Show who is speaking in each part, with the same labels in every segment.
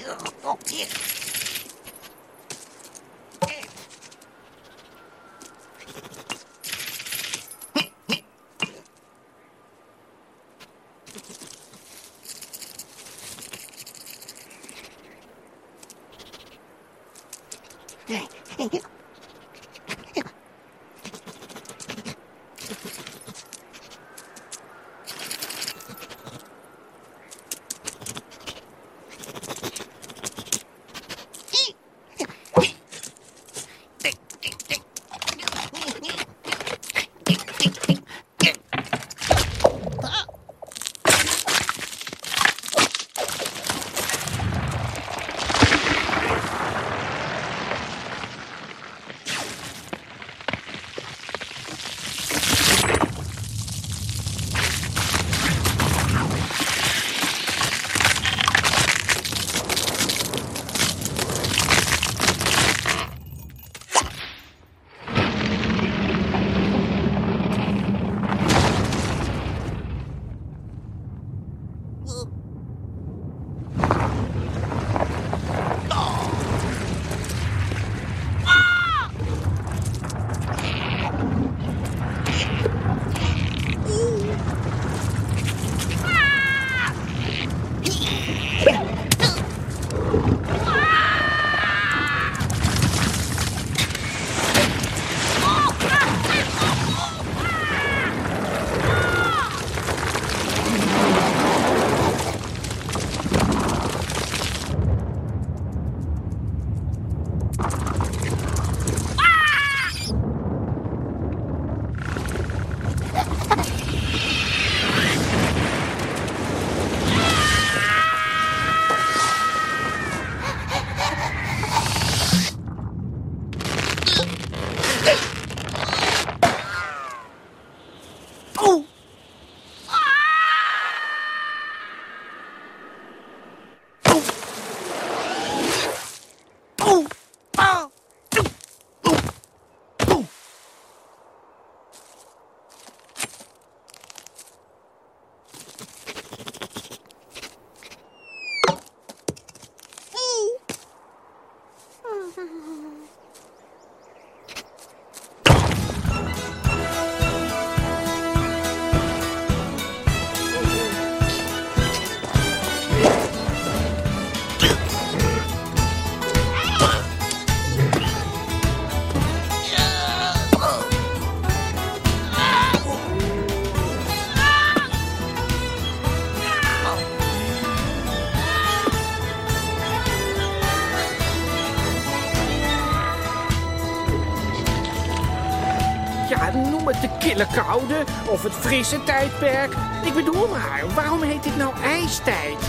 Speaker 1: Noem het de kille koude of het frisse tijdperk. Ik bedoel maar, waarom heet dit nou ijstijd?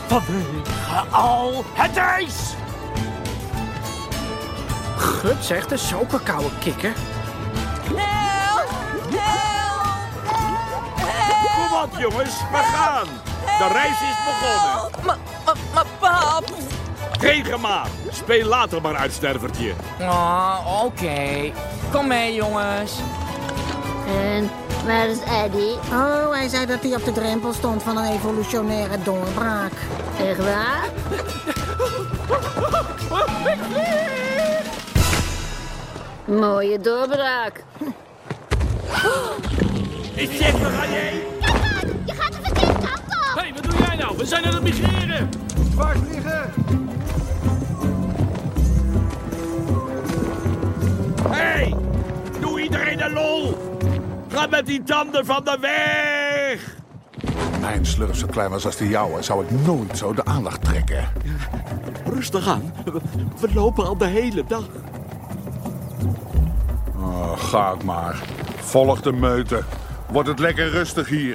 Speaker 2: Vanwege al het ijs!
Speaker 1: Gut zegt, de zokerkoude kikker.
Speaker 3: Help!
Speaker 2: Kom op jongens, we gaan. De reis is begonnen.
Speaker 3: Maar pap...
Speaker 2: Regen maar. Speel later maar uit, stervertje.
Speaker 3: Oh, oké. Kom mee, jongens.
Speaker 4: En waar is Eddie?
Speaker 5: Oh, hij zei dat hij op de drempel stond van een evolutionaire doorbraak.
Speaker 4: Echt waar? Mooie doorbraak.
Speaker 2: Ik zeg, waar ga jij?
Speaker 4: Je gaat de verkeerde kant op!
Speaker 1: Hé, wat doe jij nou? We zijn aan het migreren.
Speaker 6: Vaart vliegen!
Speaker 2: Hey, doe iedereen een lol. Ga met die tanden van de weg.
Speaker 6: Mijn slurf zo klein was als de jouwe, zou ik nooit zo de aandacht trekken.
Speaker 2: Rustig aan. We lopen al de hele dag.
Speaker 6: Oh, ga het maar. Volg de meute. Wordt het lekker rustig hier.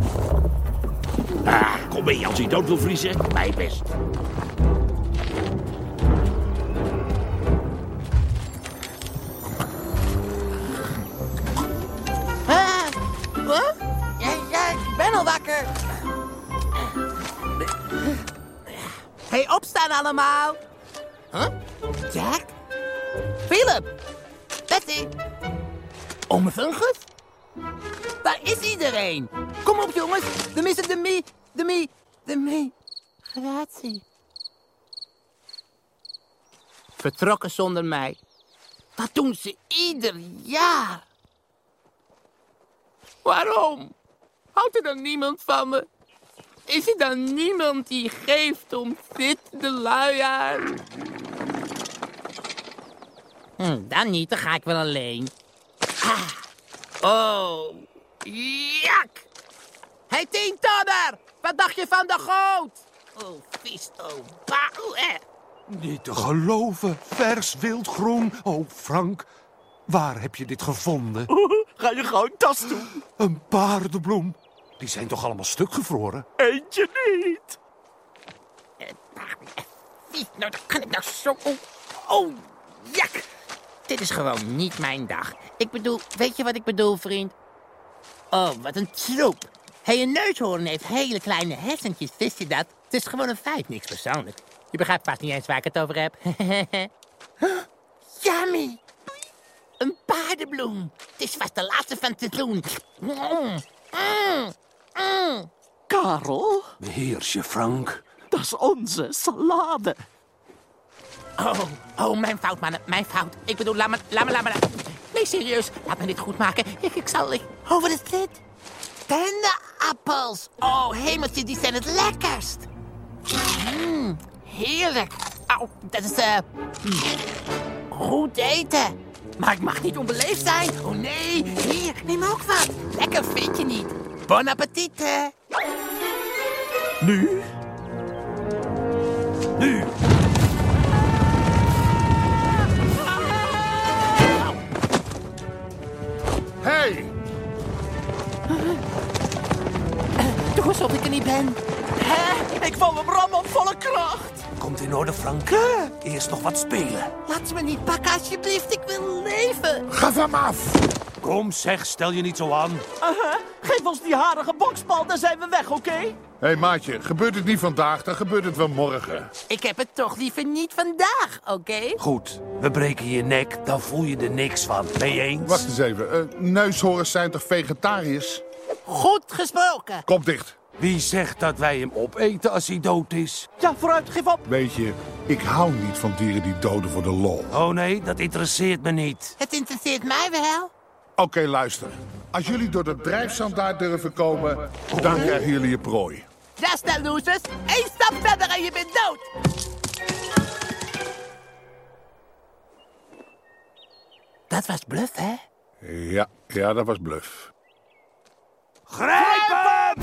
Speaker 2: Kom mee, als je dood wil vriezen. Mij best.
Speaker 3: Ja, ik ben al wakker. Hey, opstaan allemaal. Huh? Jack? Philip? Betty? Ome Fungus? Waar is iedereen? Kom op, jongens. We missen de migratie. vertrokken zonder mij. Dat doen ze ieder jaar. Waarom? Houdt er dan niemand van me? Is er dan niemand die geeft om zittende luiaard? Dan niet, dan ga ik wel alleen. Oh, jak! Hey, tientonner! Wat dacht je van de goot? Oh, vies, oh, bauw,
Speaker 7: Niet te geloven. Vers wildgroen. Oh, Frank, waar heb je dit gevonden?
Speaker 2: Ga je gauw een tas toe.
Speaker 7: Een paardenbloem. Die zijn toch allemaal stuk gevroren?
Speaker 2: Eentje niet.
Speaker 3: Vies, nou, dat kan ik nou zo... Oh, jak! Dit is gewoon niet mijn dag. Ik bedoel, weet je wat ik bedoel, vriend? Oh, wat een troep. Hey, een neushoorn heeft hele kleine hersentjes, wist je dat? Het is gewoon een feit, niks persoonlijk. Je begrijpt vast niet eens waar ik het over heb. Yummy! Een paardenbloem. Het is vast de laatste van het seizoen.
Speaker 2: Karel,
Speaker 7: Beheers je, Frank.
Speaker 2: dat is onze salade.
Speaker 3: Oh, mijn fout, mannen. Mijn fout. Ik bedoel, laat me. Nee, serieus. Laat me dit goed maken. Ik zal... Oh, wat is dit? Dennenappels. Oh, hemeltje, die zijn het lekkerst. Heerlijk. Oh, dat is, goed eten. Maar ik mag niet onbeleefd zijn. Oh, nee. Hier, neem ook wat. Lekker vind je niet. Bon appetit, hè.
Speaker 2: Nu? Nu!
Speaker 6: Hey!
Speaker 3: Doe alsof ik er niet ben.
Speaker 2: Ik val hem ram op volle kracht.
Speaker 7: Komt in orde, Frank. Eerst nog wat spelen.
Speaker 3: Laat me niet pakken, alsjeblieft. Ik wil leven.
Speaker 6: Ga van me af!
Speaker 7: Kom, zeg, stel je niet zo aan.
Speaker 2: Geef ons die harige boksbal, dan zijn we weg, oké?
Speaker 6: Hé maatje, gebeurt het niet vandaag, dan gebeurt het wel morgen.
Speaker 3: Ik heb het toch liever niet vandaag, oké?
Speaker 7: Goed, we breken je nek, dan voel je er niks van. Ben je eens?
Speaker 6: Wacht eens even, neushoorns zijn toch vegetariërs?
Speaker 3: Goed gesproken.
Speaker 6: Kop dicht.
Speaker 7: Wie zegt dat wij hem opeten als hij dood is?
Speaker 2: Ja, vooruit, geef op.
Speaker 6: Weet je, ik hou niet van dieren die doden voor de lol.
Speaker 7: Oh nee, dat interesseert me niet.
Speaker 3: Het interesseert mij wel.
Speaker 6: Oké, luister. Als jullie door de drijfzand daar durven komen, dan krijgen jullie je prooi.
Speaker 3: Rasta losers, 1 stap verder en je bent dood. Dat was bluff, hè?
Speaker 6: Ja, dat was bluff.
Speaker 7: Grijp hem!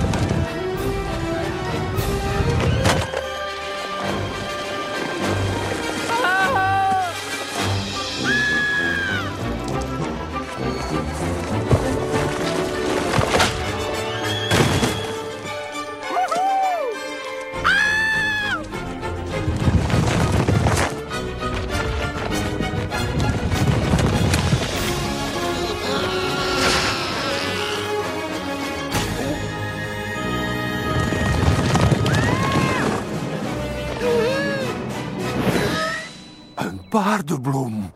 Speaker 7: Een paardenbloem.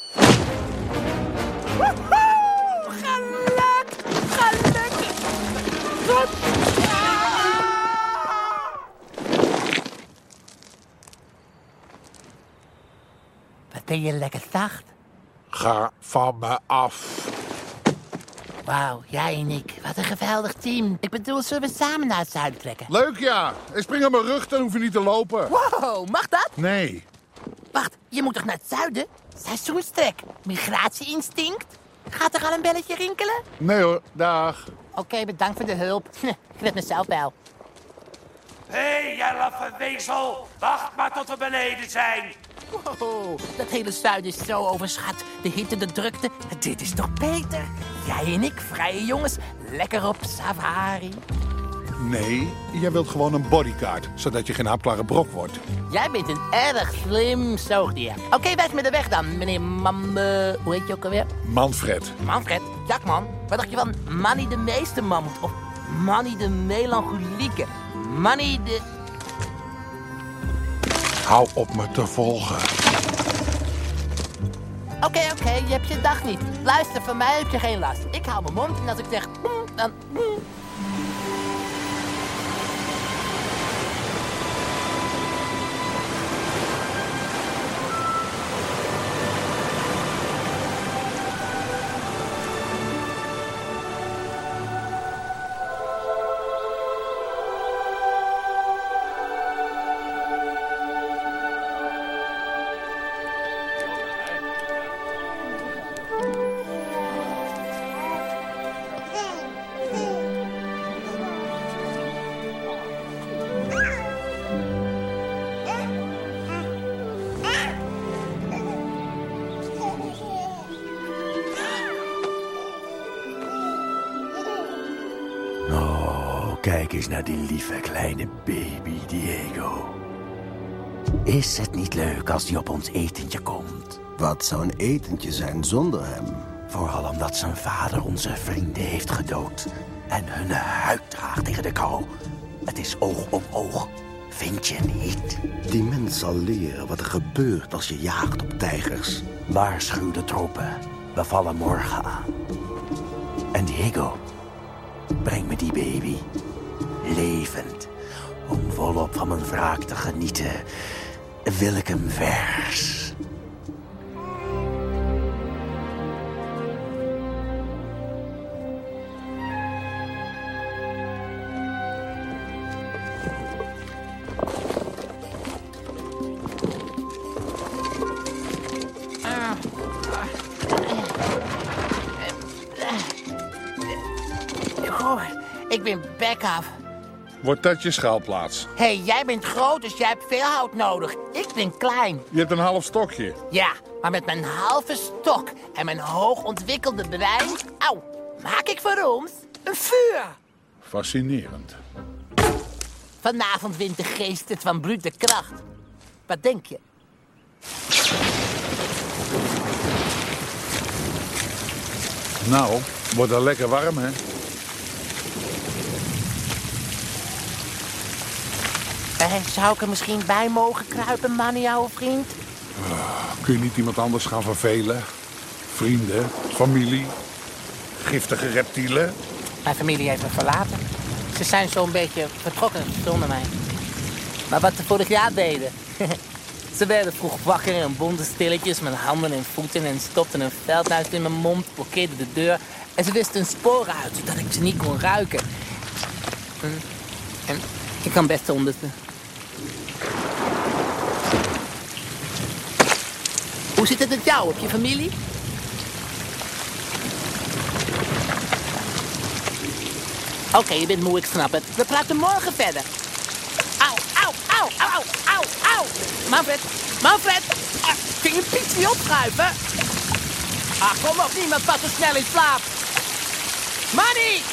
Speaker 3: Wat ben je lekker zacht.
Speaker 6: Ga van me af.
Speaker 3: Wauw, jij en ik. Wat een geweldig team. Ik bedoel, zullen we samen naar het zuiden trekken?
Speaker 6: Leuk ja. Ik spring op mijn rug, dan hoef je niet te lopen.
Speaker 3: Wow, mag dat?
Speaker 6: Nee.
Speaker 3: Wacht, je moet toch naar het zuiden? Seizoenstrek. Migratie-instinct? Gaat er al een belletje rinkelen?
Speaker 6: Nee hoor, dag.
Speaker 3: Oké, bedankt voor de hulp. Ik red mezelf wel.
Speaker 7: Hé, jij laffe wezel. Wacht maar tot we beneden zijn.
Speaker 3: Wow, dat hele zuiden is zo overschat. De hitte, de drukte. Dit is toch beter? Jij en ik, vrije jongens, lekker op safari.
Speaker 6: Nee, jij wilt gewoon een bodyguard, zodat je geen hapklare brok wordt.
Speaker 3: Jij bent een erg slim zoogdier. Oké, wijs me de weg dan, meneer hoe heet je ook alweer?
Speaker 6: Manfred.
Speaker 3: Manfred? Jakman? Wat dacht je van Manny de meeste mammoet? Of Manny de melancholieke? Manny de...
Speaker 6: Hou op me te volgen.
Speaker 3: Oké, je hebt je dag niet. Luister, van mij heb je geen last. Ik hou mijn mond en als ik zeg... dan...
Speaker 8: kijk eens naar die lieve kleine baby, Diego. Is het niet leuk als die op ons etentje komt?
Speaker 9: Wat zou een etentje zijn zonder hem?
Speaker 8: Vooral omdat zijn vader onze vrienden heeft gedood. En hun huid draagt tegen de kou. Het is oog om oog. Vind je niet?
Speaker 9: Die mens zal leren wat er gebeurt als je jaagt op tijgers.
Speaker 8: Waarschuw de troepen. We vallen morgen aan. En Diego, breng me die baby. Levend. Om volop van mijn wraak te genieten, wil ik hem vers.
Speaker 3: Ik ben bek af.
Speaker 6: Wordt dat je schuilplaats?
Speaker 3: Hé, jij bent groot, dus jij hebt veel hout nodig. Ik ben klein.
Speaker 6: Je hebt een half stokje.
Speaker 3: Ja, maar met mijn halve stok en mijn hoogontwikkelde brein... Auw, maak ik voor ons een vuur.
Speaker 6: Fascinerend.
Speaker 3: Vanavond wint de geest het van brute kracht. Wat denk je?
Speaker 6: Nou, wordt er lekker warm, hè?
Speaker 3: Zou ik er misschien bij mogen kruipen, man, jouw vriend?
Speaker 6: Kun je niet iemand anders gaan vervelen? Vrienden, familie, giftige reptielen?
Speaker 3: Mijn familie heeft me verlaten. Ze zijn zo'n beetje vertrokken zonder mij. Maar wat ze vorig jaar deden... Ze werden vroeg wakker en bonden stilletjes met handen en voeten... en stopten een veldnuis in mijn mond, blokkeerden de deur... en ze wisten hun sporen uit, zodat ik ze niet kon ruiken. En ik kan best onder ze. Hoe zit het met jou? Heb je familie? Oké, je bent moe, ik snap het. We praten morgen verder. Auw, auw, auw, auw, auw, auw. Manfred, kun je een pietje opschuiven? Kom op, niemand valt zo snel in slaap. Manny!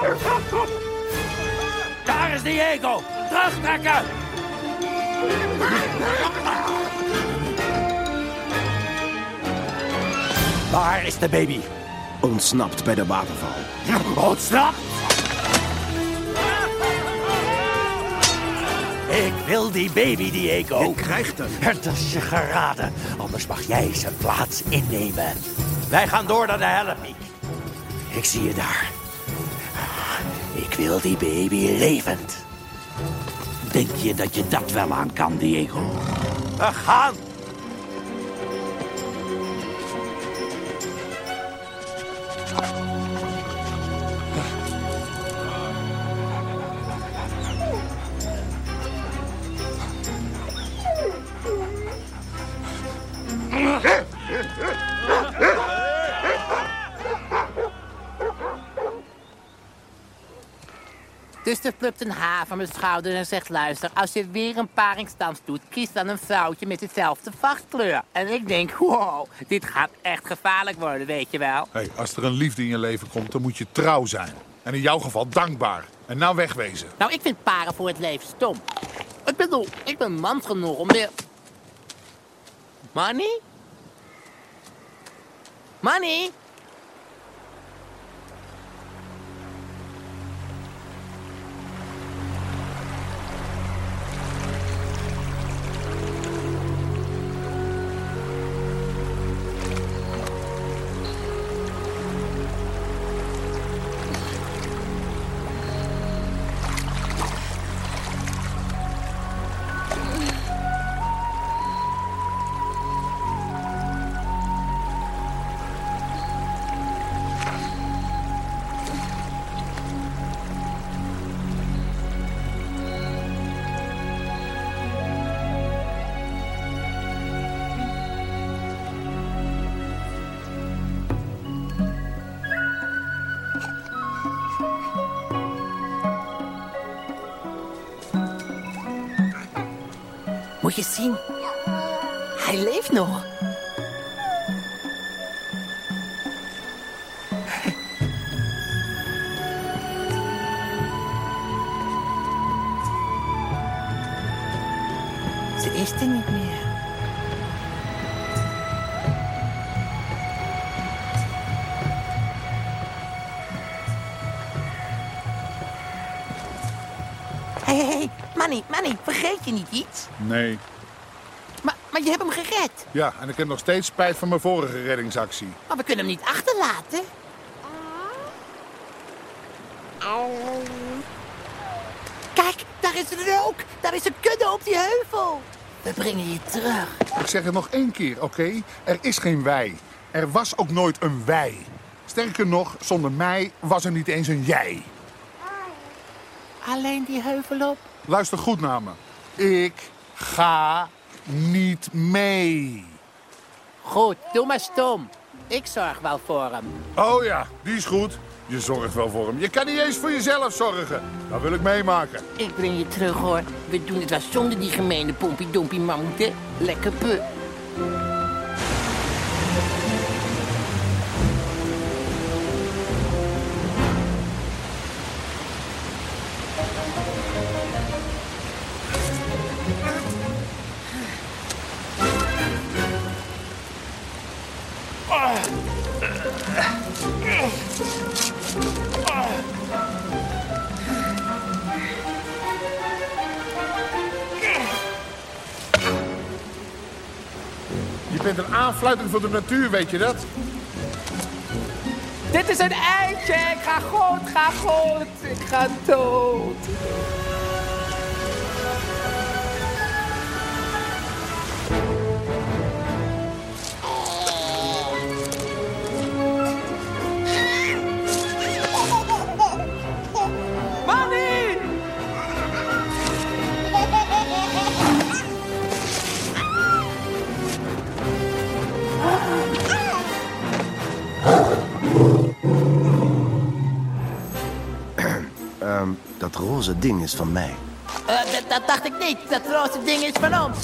Speaker 8: Daar is Diego! Terugtrekken! Waar is de baby?
Speaker 9: Ontsnapt bij de waterval.
Speaker 8: Ontsnapt! Ik wil die baby, Diego.
Speaker 9: Je krijgt hem.
Speaker 8: Het is je geraden, anders mag jij zijn plaats innemen. Wij gaan door naar de Hellepiek. Ik zie je daar. Ik wil die baby levend.
Speaker 2: Denk je dat je dat wel aan kan, Diego?
Speaker 8: We gaan!
Speaker 3: Dus er plukt een haar van mijn schouder en zegt... luister, als je weer een paringsdans doet... kies dan een vrouwtje met dezelfde vachtkleur. En ik denk, wow, dit gaat echt gevaarlijk worden, weet je wel.
Speaker 6: Hey, als er een liefde in je leven komt, dan moet je trouw zijn. En in jouw geval dankbaar. En nou wegwezen.
Speaker 3: Nou, ik vind paren voor het leven stom. Ik bedoel, ik ben man genoeg om weer... Money? Money? Moet je zien. Hij leeft nog. Ze is er niet meer. Hey, Manny, vergeet je niet iets?
Speaker 6: Nee.
Speaker 3: Maar je hebt hem gered.
Speaker 6: Ja, en ik heb nog steeds spijt van mijn vorige reddingsactie.
Speaker 3: Maar we kunnen hem niet achterlaten. Kijk, daar is rook. Daar is een kudde op die heuvel. We brengen je terug.
Speaker 6: Ik zeg het nog 1 keer, oké? Er is geen wij. Er was ook nooit een wij. Sterker nog, zonder mij was er niet eens een jij.
Speaker 3: Alleen die heuvel op.
Speaker 6: Luister goed naar me. Ik ga niet mee.
Speaker 3: Goed, doe maar stom. Ik zorg wel voor hem.
Speaker 6: Oh ja, die is goed. Je zorgt wel voor hem. Je kan niet eens voor jezelf zorgen. Dat wil ik meemaken.
Speaker 3: Ik breng je terug, hoor. We doen het wel zonder die gemene pompie-dompie mammoet, hè? Lekker pu.
Speaker 6: Je bent een aanfluiting voor de natuur, weet je dat?
Speaker 3: Dit is een eindje. Ik ga goed. Ik ga dood.
Speaker 9: Dat roze ding is van mij.
Speaker 3: Dat dacht ik niet. Dat roze ding is van ons.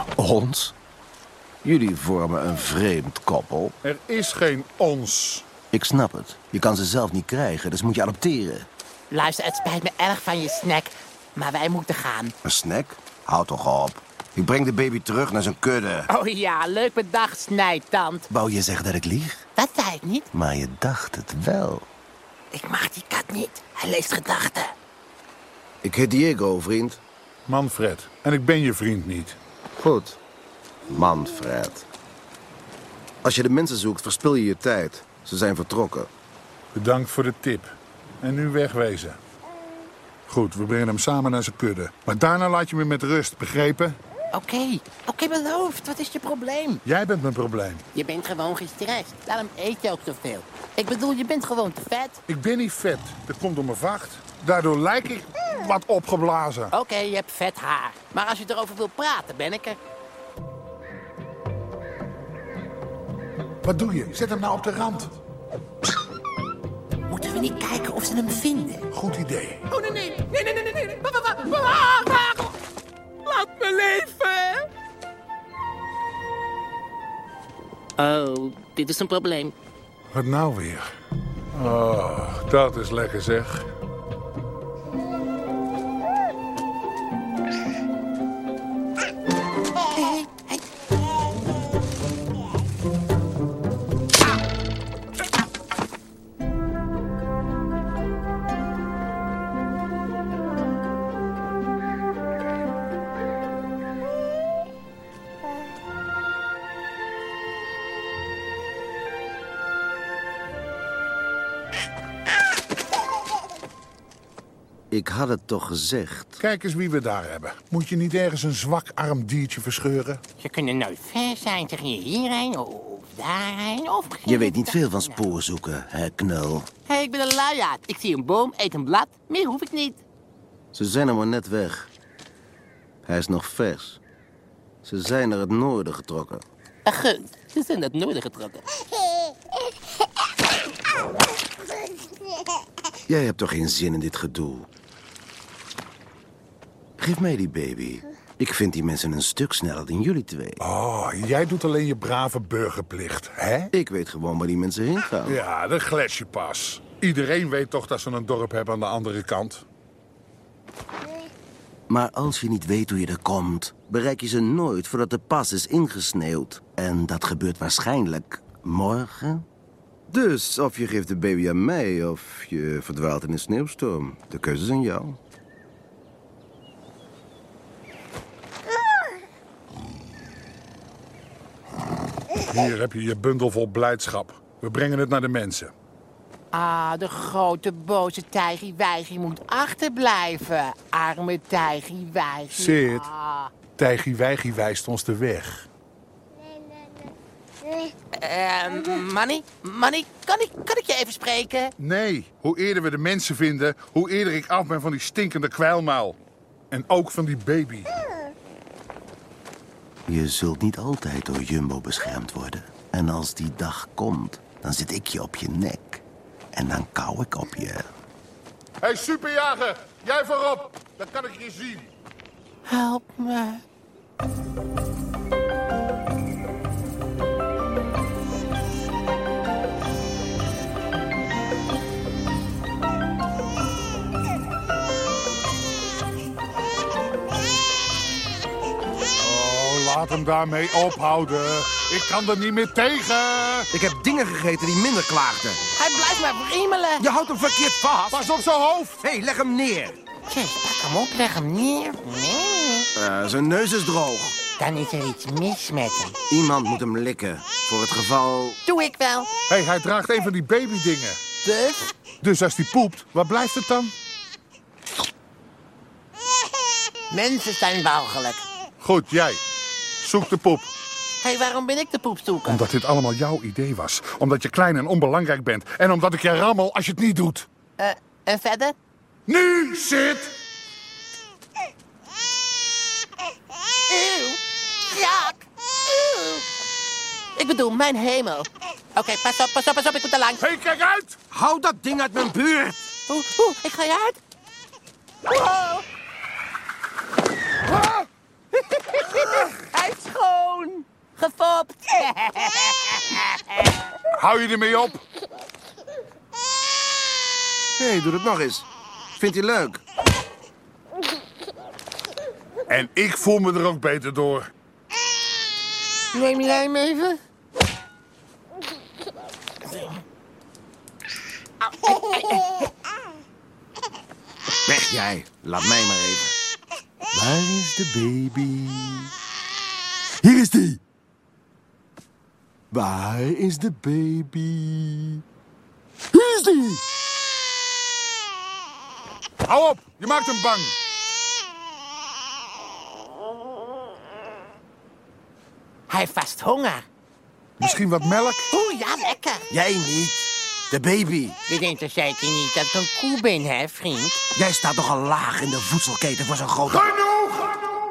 Speaker 9: Ons? Jullie vormen een vreemd koppel.
Speaker 6: Er is geen ons.
Speaker 9: Ik snap het. Je kan ze zelf niet krijgen, dus moet je adopteren.
Speaker 3: Luister, het spijt me erg van je snack, maar wij moeten gaan.
Speaker 9: Een snack? Houd toch op. Ik breng de baby terug naar zijn kudde.
Speaker 3: Oh ja, leuk bedacht, snijtand.
Speaker 9: Wou je zeggen dat ik lieg?
Speaker 3: Dat zei ik niet.
Speaker 9: Maar je dacht het wel.
Speaker 3: Ik mag die kat niet. Hij leest gedachten.
Speaker 9: Ik heet Diego, vriend.
Speaker 6: Manfred. En ik ben je vriend niet.
Speaker 9: Goed. Manfred. Als je de mensen zoekt, verspil je je tijd. Ze zijn vertrokken.
Speaker 6: Bedankt voor de tip. En nu wegwezen. Goed, we brengen hem samen naar zijn kudde. Maar daarna laat je me met rust, begrepen?
Speaker 3: Oké, beloofd. Wat is je probleem?
Speaker 6: Jij bent mijn probleem.
Speaker 3: Je bent gewoon gestrest. Daarom eet je ook zoveel. Ik bedoel, je bent gewoon te vet.
Speaker 6: Ik ben niet vet. Dat komt door mijn vacht. Daardoor lijk ik wat opgeblazen.
Speaker 3: Oké, je hebt vet haar. Maar als je erover wil praten, ben ik er.
Speaker 6: Wat doe je? Zet hem nou op de rand.
Speaker 3: Moeten we niet kijken of ze hem vinden?
Speaker 6: Goed idee.
Speaker 3: Oh, nee. Laat me leven. Oh, dit is een probleem.
Speaker 6: Wat nou weer? Oh, dat is lekker zeg.
Speaker 9: Ik had het toch gezegd.
Speaker 6: Kijk eens wie we daar hebben. Moet je niet ergens een zwak arm diertje verscheuren?
Speaker 3: Ze kunnen nooit ver zijn. Zeg je hierheen of daarheen of...
Speaker 9: Je weet niet veel van spoorzoeken, hè, knul.
Speaker 3: Hé, ik ben een luiaard. Ik zie een boom, eet een blad. Meer hoef ik niet.
Speaker 9: Ze zijn er maar net weg. Hij is nog vers. Ze zijn naar het noorden getrokken.
Speaker 3: Goed, ze zijn naar het noorden getrokken.
Speaker 9: Jij hebt toch geen zin in dit gedoe? Geef mij die baby. Ik vind die mensen een stuk sneller dan jullie twee.
Speaker 6: Oh, jij doet alleen je brave burgerplicht, hè?
Speaker 9: Ik weet gewoon waar die mensen heen gaan.
Speaker 6: Ja, dat glets je pas. Iedereen weet toch dat ze een dorp hebben aan de andere kant.
Speaker 9: Maar als je niet weet hoe je er komt, bereik je ze nooit voordat de pas is ingesneeuwd. En dat gebeurt waarschijnlijk morgen. Dus of je geeft de baby aan mij of je verdwaalt in een sneeuwstorm. De keuze is aan jou.
Speaker 6: Hier heb je je bundel vol blijdschap. We brengen het naar de mensen.
Speaker 3: Ah, de grote boze tijgie-wijgie moet achterblijven. Arme tijgie-wijgie.
Speaker 6: Sid, tijgie-wijgie wijst ons de weg.
Speaker 3: Manny, kan ik je even spreken?
Speaker 6: Nee, hoe eerder we de mensen vinden, hoe eerder ik af ben van die stinkende kwijlmuil. En ook van die baby.
Speaker 9: Je zult niet altijd door Jumbo beschermd worden. En als die dag komt, dan zit ik je op je nek. En dan kauw ik op je.
Speaker 6: Hé, superjager, jij voorop. Dan kan ik je zien.
Speaker 3: Help me.
Speaker 6: Laat hem daarmee ophouden. Ik kan er niet meer tegen.
Speaker 9: Ik heb dingen gegeten die minder klaagden.
Speaker 3: Hij blijft maar wriemelen.
Speaker 9: Je houdt hem verkeerd vast.
Speaker 6: Pas op zijn hoofd.
Speaker 9: Hé, leg hem neer.
Speaker 3: Tjus, pak hem op, leg hem neer. Nee.
Speaker 9: Zijn neus is droog.
Speaker 3: Dan is er iets mis met hem.
Speaker 9: Iemand moet hem likken. Voor het geval...
Speaker 3: Doe ik wel.
Speaker 6: Hé, hij draagt een van die babydingen.
Speaker 3: Dus?
Speaker 6: Dus als die poept, waar blijft het dan?
Speaker 3: Mensen zijn walgelijk.
Speaker 6: Goed, jij. Zoek de poep.
Speaker 3: Hé, waarom ben ik de poep zoeken?
Speaker 6: Omdat dit allemaal jouw idee was. Omdat je klein en onbelangrijk bent. En omdat ik je rammel als je het niet doet.
Speaker 3: En verder?
Speaker 6: Nu, Sid!
Speaker 3: Eeuw. Jaak. Eeuw. Ik bedoel, mijn hemel. Oké, pas op, ik moet er langs.
Speaker 6: Hé, kijk uit!
Speaker 9: Hou dat ding uit mijn buurt!
Speaker 3: Ik ga je uit. Wow. Hij is schoon. Gefopt.
Speaker 6: Hou je ermee op?
Speaker 9: Hé, doe het nog eens. Vindt hij leuk?
Speaker 6: En ik voel me er ook beter door.
Speaker 3: Neem jij hem even?
Speaker 9: Weg jij. Laat mij maar even. Waar is de baby? Hier is die. Waar is de baby? Hier is die.
Speaker 6: Hou op, je maakt hem bang.
Speaker 3: Hij heeft vast honger.
Speaker 6: Misschien wat melk?
Speaker 3: Oeh, ja, lekker.
Speaker 9: Jij niet. De baby.
Speaker 3: Je denkt toch zeker niet dat ik een koe ben, hè, vriend?
Speaker 9: Jij staat toch al laag in de voedselketen voor zo'n grote...
Speaker 6: Genoeg!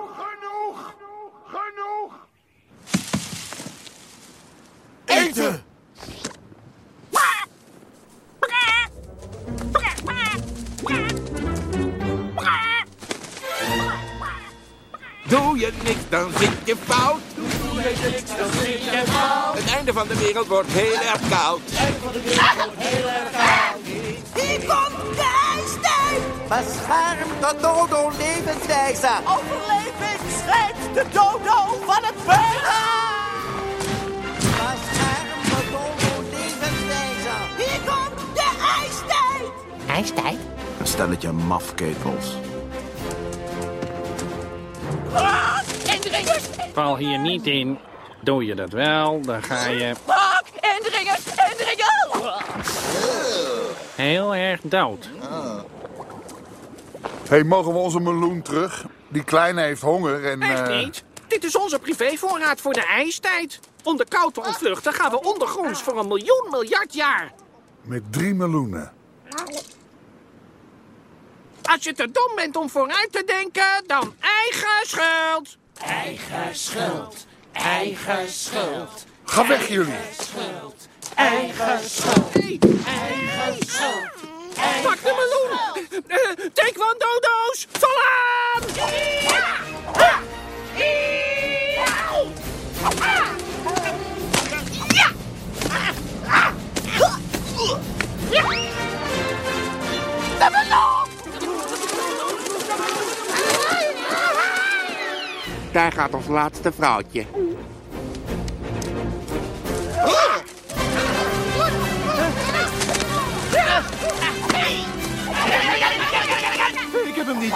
Speaker 9: Eten!
Speaker 10: Doe je niks, dan zit je fout. Het einde van de wereld wordt heel erg koud.
Speaker 3: Hier komt de ijstijd!
Speaker 10: Bescherm de dodo-levenswijze.
Speaker 3: Overleving scheidt de dodo van het burger!
Speaker 10: Bescherm de dodo-levenswijze.
Speaker 3: Hier komt de ijstijd! Ijstijd?
Speaker 9: Een stelletje mafketels.
Speaker 3: Indringers!
Speaker 1: Val hier niet in. Doe je dat wel, dan ga je
Speaker 3: Indringers! Indringers!
Speaker 1: heel erg dood.
Speaker 6: Hé, mogen we onze meloen terug? Die kleine heeft honger en...
Speaker 1: Echt niet. Dit is onze privévoorraad voor de ijstijd. Om de kou te ontvluchten gaan we ondergronds voor 1 miljoen miljard jaar.
Speaker 6: Met 3 meloenen.
Speaker 1: Als je te dom bent om vooruit te denken, dan eigen schuld.
Speaker 3: Eigen schuld, eigen schuld.
Speaker 6: Ga weg, jullie.
Speaker 3: Eigen schuld, eigen schuld.
Speaker 1: Pak de meloen. Taekwondo-doos, val aan.
Speaker 3: De meloen!
Speaker 10: Daar gaat ons laatste vrouwtje.
Speaker 9: Ik heb hem niet.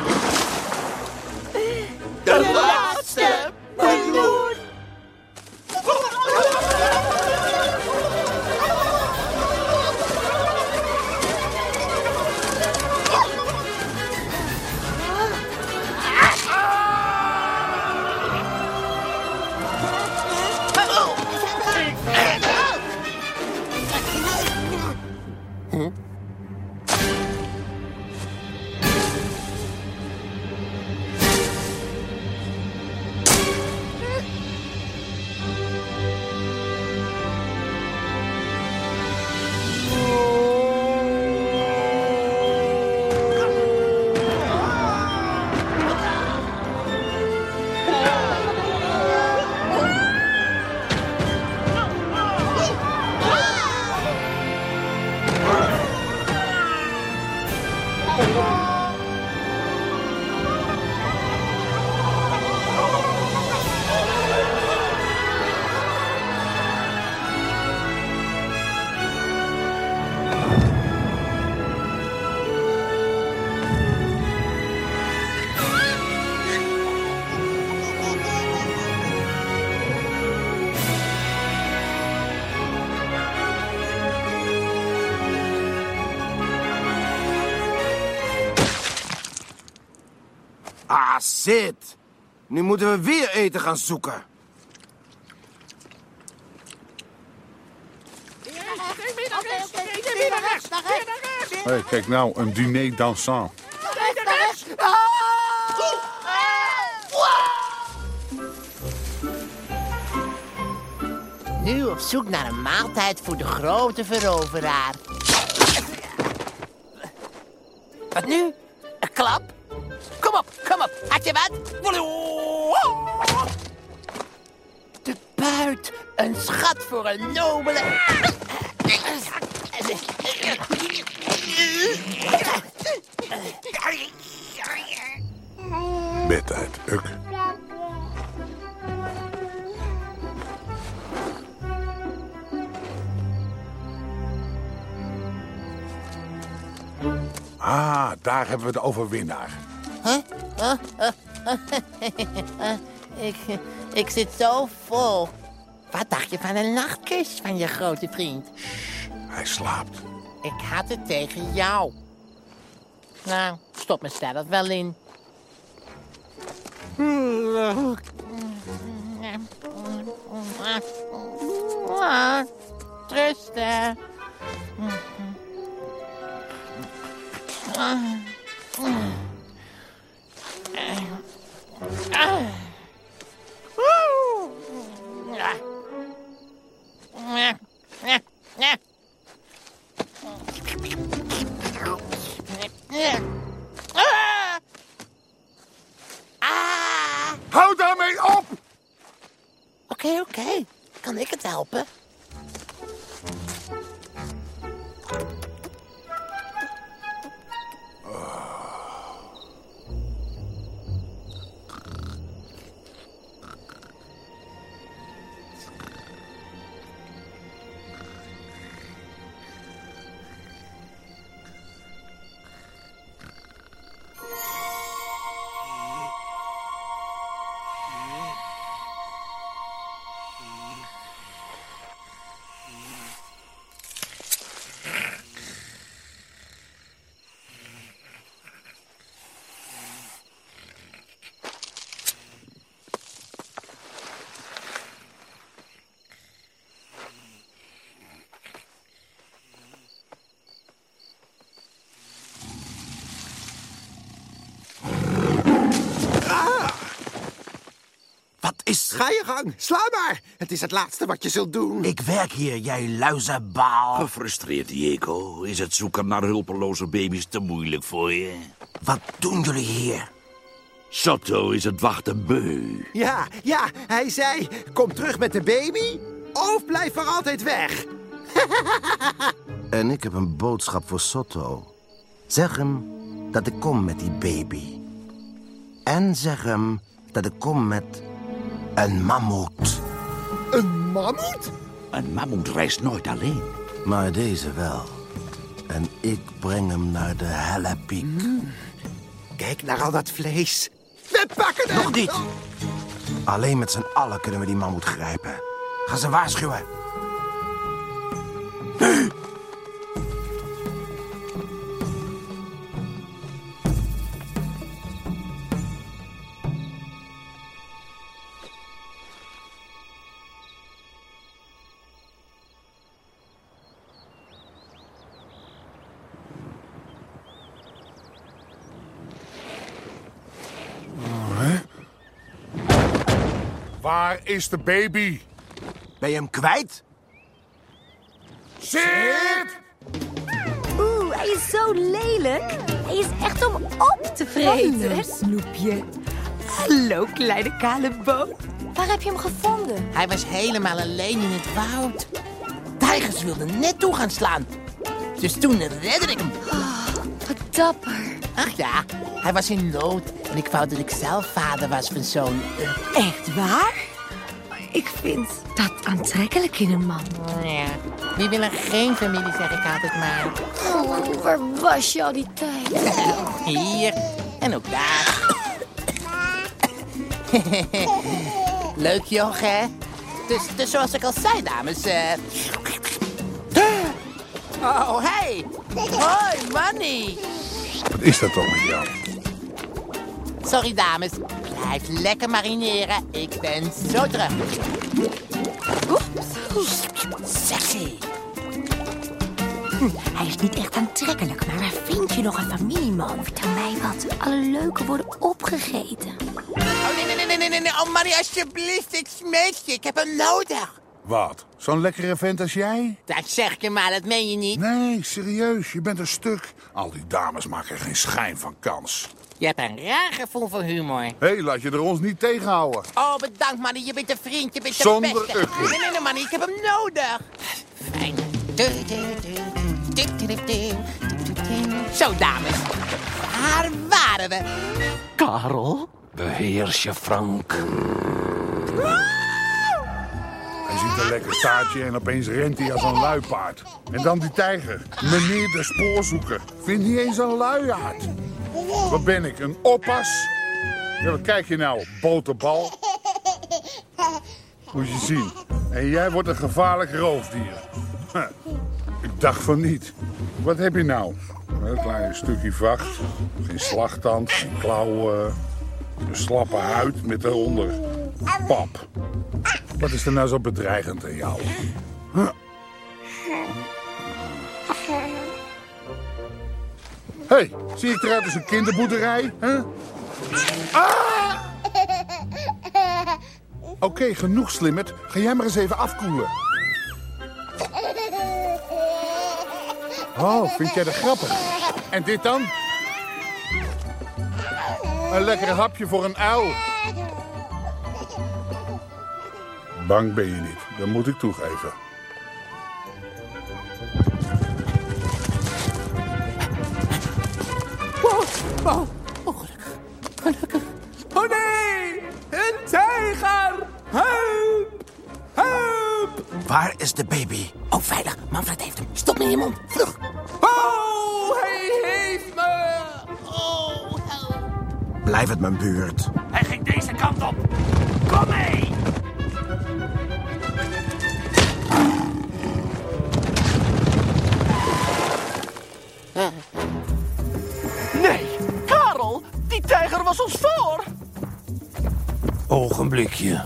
Speaker 3: De laatste meloen!
Speaker 9: Ah, zit. Nu moeten we weer eten gaan zoeken.
Speaker 6: Hé, kijk nou, een diner dansant.
Speaker 3: Nu op zoek naar een maaltijd voor de grote veroveraar. Wat nu? Een klap? Kom op, had je wat? De buit, een schat voor een nobele...
Speaker 6: Ah, daar hebben we de overwinnaar.
Speaker 3: Ik zit zo vol. Wat dacht je van een nachtkus van je grote vriend?
Speaker 6: Hij slaapt.
Speaker 3: Ik had het tegen jou. Nou, stop me zelf wel in. Trusten.
Speaker 6: Hou daarmee op!
Speaker 3: Oké. Kan ik het helpen?
Speaker 11: Ga je gang, sla maar. Het is het laatste wat je zult doen.
Speaker 8: Ik werk hier, jij luizenbaal.
Speaker 2: Gefrustreerd, Diego. Is het zoeken naar hulpeloze baby's te moeilijk voor je?
Speaker 8: Wat doen jullie hier?
Speaker 2: Sotto is het wachten beu.
Speaker 11: Ja, hij zei, kom terug met de baby of blijf voor altijd weg.
Speaker 9: En ik heb een boodschap voor Sotto. Zeg hem dat ik kom met die baby. En zeg hem dat ik kom met een mammoet.
Speaker 11: Een mammoet?
Speaker 2: Een mammoet reist nooit alleen.
Speaker 9: Maar deze wel. En ik breng hem naar de Hellepiek.
Speaker 11: Kijk naar al dat vlees. We pakken hem!
Speaker 8: Nog niet. Alleen met z'n allen kunnen we die mammoet grijpen. Ga ze waarschuwen. Nu!
Speaker 6: Waar is de baby?
Speaker 8: Ben je hem kwijt?
Speaker 6: Zit!
Speaker 12: Oeh, hij is zo lelijk. Hij is echt om op te vreten.
Speaker 13: Hallo, Snoepje. Hallo, kleine kale boot.
Speaker 12: Waar heb je hem gevonden?
Speaker 3: Hij was helemaal alleen in het woud. Tijgers wilden net toe gaan slaan. Dus toen redde ik hem.
Speaker 12: Oh, wat dapper.
Speaker 3: Ach ja, hij was in nood. En ik wou dat ik zelf vader was van zo'n...
Speaker 13: Echt waar? Ik vind dat aantrekkelijk in een man.
Speaker 3: Ja, wie wil er geen familie, zeg ik altijd maar.
Speaker 12: Oh, waar was je al die tijd?
Speaker 3: Hier en ook daar. Leuk joch, hè? Dus zoals ik al zei, dames. Oh, hey! Hoi, Manny!
Speaker 6: Wat is dat toch met jou?
Speaker 3: Sorry, dames. Blijf lekker marineren. Ik ben zo terug.
Speaker 12: Oeps.
Speaker 3: Sexy.
Speaker 12: Hij is niet echt aantrekkelijk, maar waar vind je nog een familieman? Vertel mij wat. Alle leuke worden opgegeten.
Speaker 3: Oh, nee. Oh, Manny, alsjeblieft. Ik smeek je. Ik heb hem nodig.
Speaker 6: Wat? Zo'n lekkere vent als jij?
Speaker 3: Dat zeg je maar, dat meen je niet.
Speaker 6: Nee, serieus. Je bent een stuk. Al die dames maken geen schijn van kans.
Speaker 3: Je hebt een raar gevoel voor humor.
Speaker 6: Hé, laat je er ons niet tegenhouden.
Speaker 3: Oh, bedankt, Manny. Je bent een vriend. Je bent de
Speaker 6: Zonder
Speaker 3: beste.
Speaker 6: ukkie.
Speaker 3: Nee, Manny. Ik heb hem nodig. Fijn. Zo, dames. Waar waren we?
Speaker 10: Karel, beheers je Frank.
Speaker 6: Hij zit eet een lekker staartje en opeens rent hij als een luipaard. En dan die tijger. Meneer de spoorzoeker. Vindt niet eens een luiaard. Wat ben ik, een oppas? Ja, wat kijk je nou, boterbal? Moet je zien. En jij wordt een gevaarlijk roofdier. Ik dacht van niet. Wat heb je nou? Een klein stukje vacht. Geen slagtand, geen klauwen. Een slappe huid met eronder pap. Wat is er nou zo bedreigend aan jou? Hé, zie ik eruit als een kinderboerderij? Huh? Ah! Oké, genoeg slimmerd. Ga jij maar eens even afkoelen. Oh, vind jij dat grappig? En dit dan? Een lekker hapje voor een uil. Bang ben je niet, dat moet ik toegeven.
Speaker 14: Oh, gelukkig. Oh nee, een tijger! Help! Help!
Speaker 8: Waar is de baby?
Speaker 3: Oh, veilig. Manfred heeft hem. Stop met je mond. Vlug.
Speaker 14: Oh, hij heeft me! Oh, help.
Speaker 8: Blijf uit mijn buurt.
Speaker 2: Hij ging deze kant op. Kom mee!
Speaker 14: Nee, Karel, die tijger was ons voor.
Speaker 7: Ogenblikje.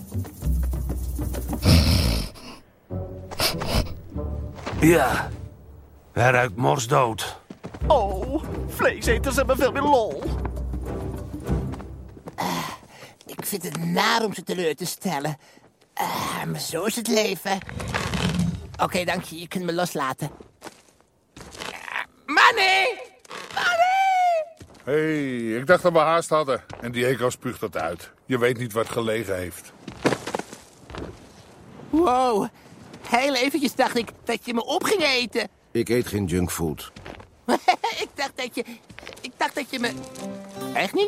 Speaker 7: Ja, hij ruikt morsdood.
Speaker 14: Oh, vleeseters hebben veel meer lol.
Speaker 3: Ik vind het naar om ze teleur te stellen. Maar zo is het leven. Oké, dank je. Je kunt me loslaten. Manny!
Speaker 6: Hé, ik dacht dat we haast hadden. En Diego spuugt dat uit. Je weet niet wat gelegen heeft.
Speaker 3: Wow. Heel eventjes dacht ik dat je me op ging eten.
Speaker 9: Ik eet geen junkfood.
Speaker 3: Ik dacht dat je me... Echt niet?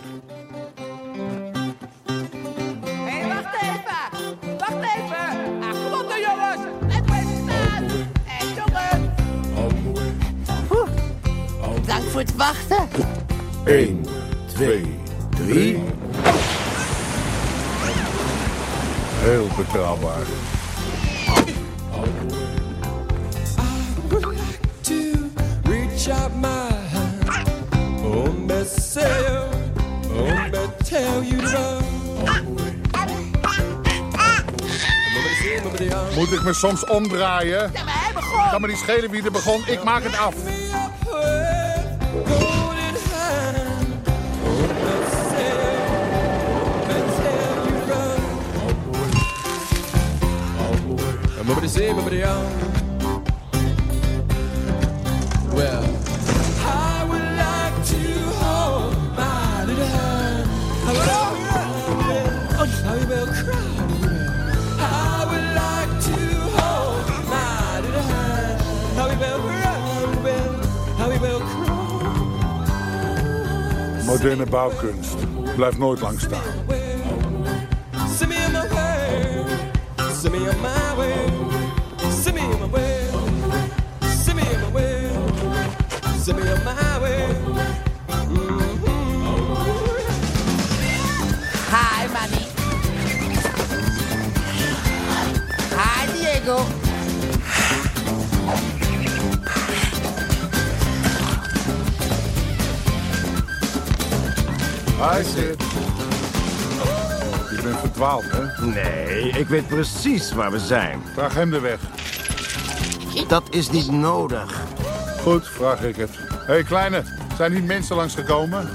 Speaker 3: Hé, wacht even! Wacht even! Kom op nou, jongens! Let maar even staan! Hé, jongen! Dank voor het wachten.
Speaker 6: 1, 2, 3. Heel betrouwbaar.
Speaker 15: Reach out my hand, oh, me say you, oh, me tell you to run.
Speaker 6: Moet ik me soms omdraaien?
Speaker 3: Ja, maar hij begon.
Speaker 6: Kan me niet schelen wie er begon. Ik maak het af.
Speaker 15: Well, I would like to hold my little hand. I will cry. I would like to hold my little hand. I will cry.
Speaker 6: Moderne bouwkunst. Blijft nooit lang staan.
Speaker 15: Send me on my way. Send me on my way. Send me on my way. Send me on my way. Send me on my way.
Speaker 3: Hi, Manny. Hi, Diego.
Speaker 6: Hi, Sid. Je bent verdwaald, hè?
Speaker 9: Nee, ik weet precies waar we zijn.
Speaker 6: Vraag hem de weg.
Speaker 9: Dat is niet nodig.
Speaker 6: Goed, vraag ik het. Hé, kleine. Zijn hier mensen langsgekomen?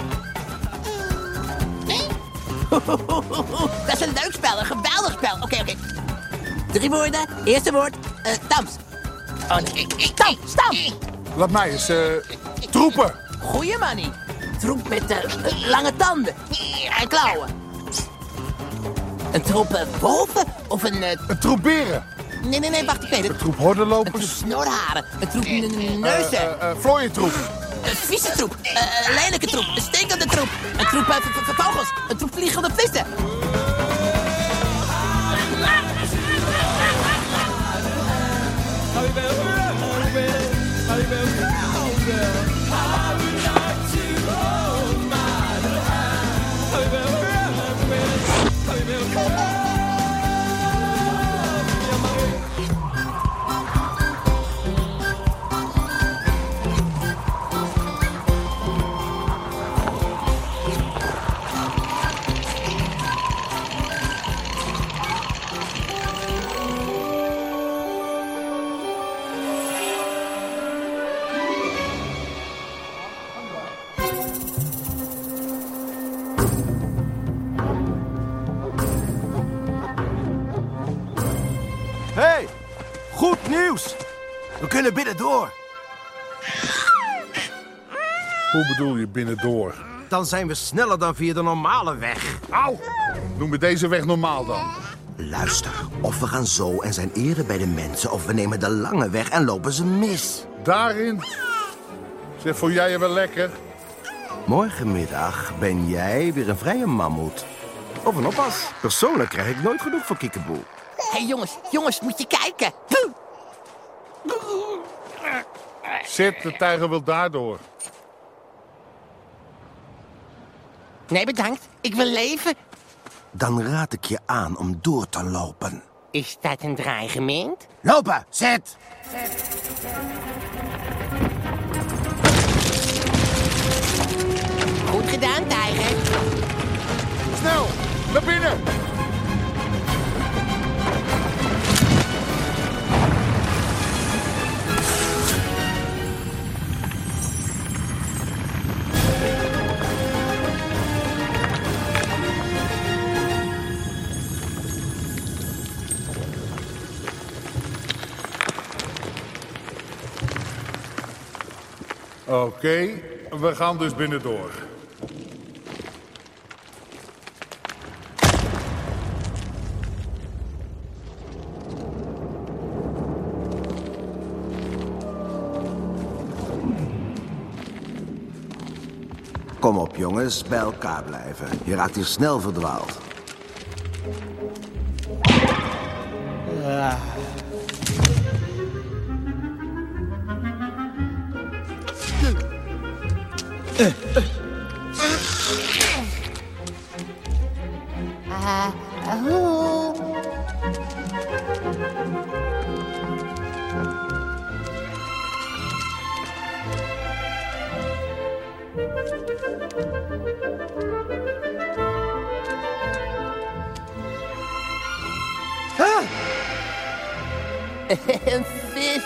Speaker 3: Dat is een leuk spel, een geweldig spel. Oké. 3 woorden. Eerste woord, Tams. Oh, nee. Stam.
Speaker 6: Laat mij eens, troepen.
Speaker 3: Goeie, Manny. Troep met lange tanden en klauwen. Een troep wolven of een...
Speaker 6: Een troep beren.
Speaker 3: Nee, wacht, ik weet het.
Speaker 6: Een troep hordenlopers.
Speaker 3: Een troep snorharen. Een troep neuzen.
Speaker 6: Vlooientroep.
Speaker 3: Een vieze troep. Lelijke troep. Een stinkende troep. Een troep vogels. Een troep vliegende vissen.
Speaker 9: Hey, goed nieuws. We kunnen binnendoor.
Speaker 6: Hoe bedoel je binnendoor?
Speaker 9: Dan zijn we sneller dan via de normale weg.
Speaker 6: Au! Noem we deze weg normaal dan.
Speaker 9: Luister, of we gaan zo en zijn eerder bij de mensen... of we nemen de lange weg en lopen ze mis.
Speaker 6: Daarin? Zeg, vond jij je wel lekker?
Speaker 9: Morgenmiddag ben jij weer een vrije mammoet. Of een oppas. Persoonlijk krijg ik nooit genoeg van Kiekeboe.
Speaker 3: Hé, jongens, moet je kijken.
Speaker 6: Zit, de tijger wil daardoor.
Speaker 3: Nee, bedankt. Ik wil leven.
Speaker 9: Dan raad ik je aan om door te lopen.
Speaker 3: Is dat een dreigement?
Speaker 9: Lopen, zet!
Speaker 3: Goed gedaan, tijger.
Speaker 6: Snel, naar binnen! Oké, we gaan dus binnendoor.
Speaker 9: Kom op, jongens, bij elkaar blijven. Je raakt hier snel verdwaald.
Speaker 3: Een vis.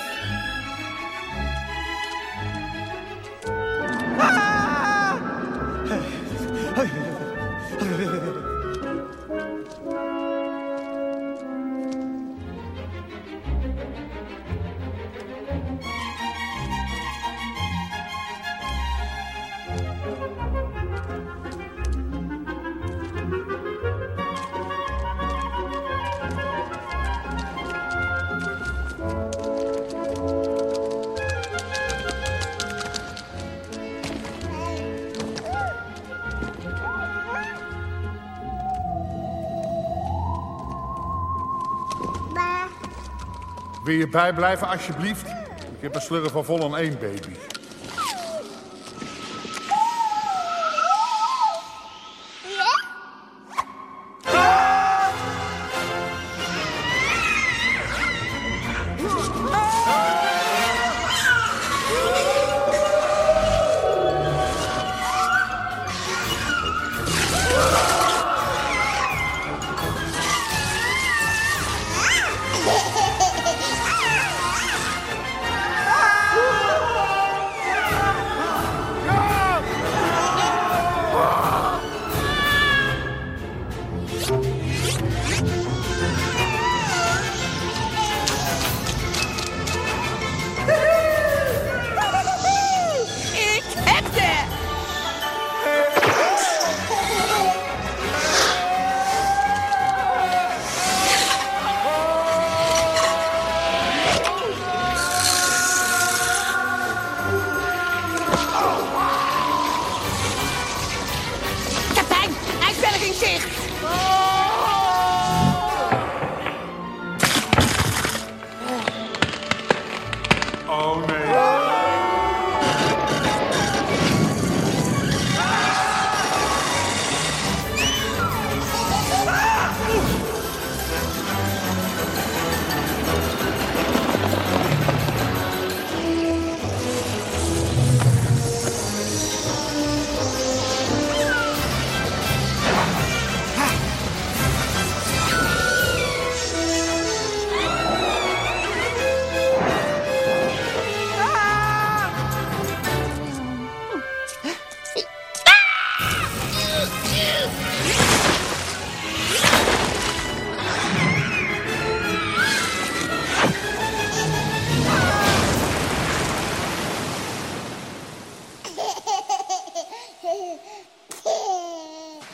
Speaker 6: Wil je bijblijven, alsjeblieft? Ik heb een slurf van vol aan 1 baby.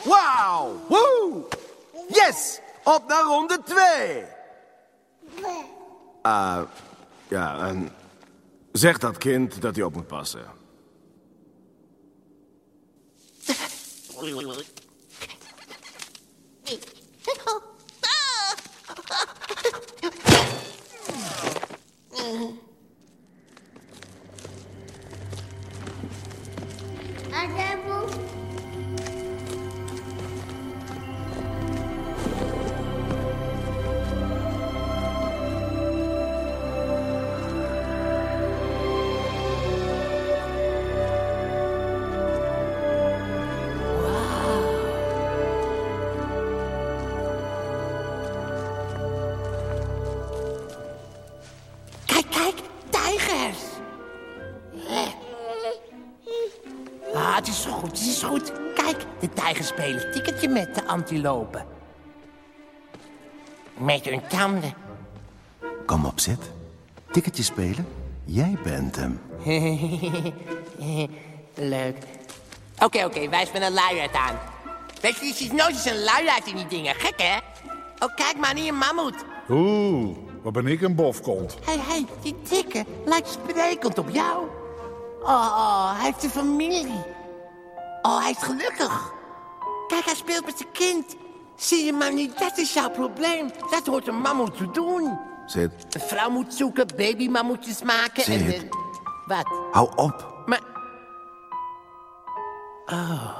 Speaker 9: Wauw! Woe! Yes! Op naar ronde 2! Ja, en zeg dat kind dat hij op moet passen.
Speaker 3: Kijk, tijgers. Het is goed. Kijk, de tijgers spelen tikketje met de antilopen. Met hun tanden.
Speaker 9: Kom op, zit. Tikketje spelen? Jij bent hem.
Speaker 3: Leuk. Oké, wijs me een luiaard aan. Weet je, je ziet nooit eens een luiaard in die dingen. Gek, hè? Oh, kijk maar, niet een mammoet.
Speaker 6: Oeh, wat ben ik een bofkont.
Speaker 3: Hé, die dikke lijkt sprekend op jou. Oh, hij heeft een familie. Oh, hij is gelukkig. Kijk, hij speelt met zijn kind. Zie je maar niet, dat is jouw probleem. Dat hoort een mammoet te doen.
Speaker 9: Zit.
Speaker 3: Een vrouw moet zoeken, babymammoetjes maken
Speaker 9: Zit.
Speaker 3: en... Wat?
Speaker 9: Hou op.
Speaker 3: Maar... Oh...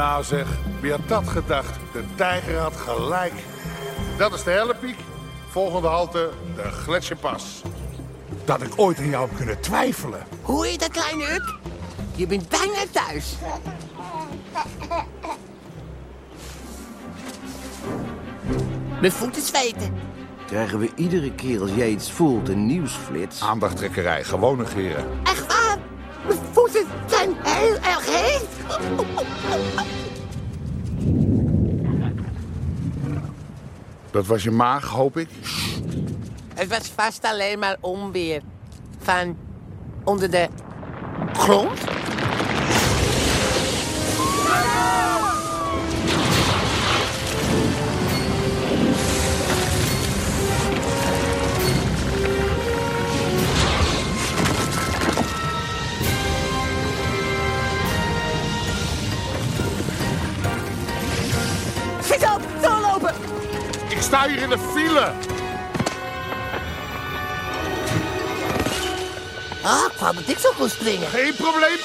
Speaker 6: Nou zeg, wie had dat gedacht? De tijger had gelijk. Dat is de Hellepiek. Volgende halte, de Gletsjerpas.
Speaker 7: Dat ik ooit aan jou heb kunnen twijfelen.
Speaker 3: Hoor je dat, kleine Uk? Je bent bijna thuis. Mijn voeten zweten.
Speaker 9: Krijgen we iedere keer als jij iets voelt een nieuwsflits?
Speaker 6: Aandachttrekkerij, gewoon negeren.
Speaker 3: Echt waar? Mijn voeten zijn heel erg heet.
Speaker 6: Dat was je maag, hoop ik?
Speaker 3: Het was vast alleen maar onweer. Van onder de grond?
Speaker 14: Schiet op, doorlopen!
Speaker 6: Ik sta hier in de file.
Speaker 3: Ah, ik wou dat ik zo kon springen.
Speaker 6: Geen probleem.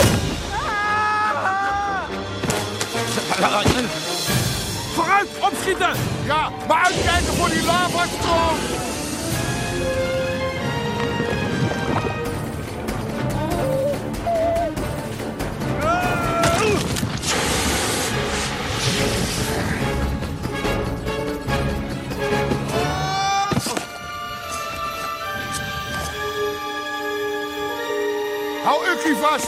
Speaker 2: Vooruit, opschieten!
Speaker 6: Ja, maar uitkijken voor die lavastroom. Hou Ukkie vast!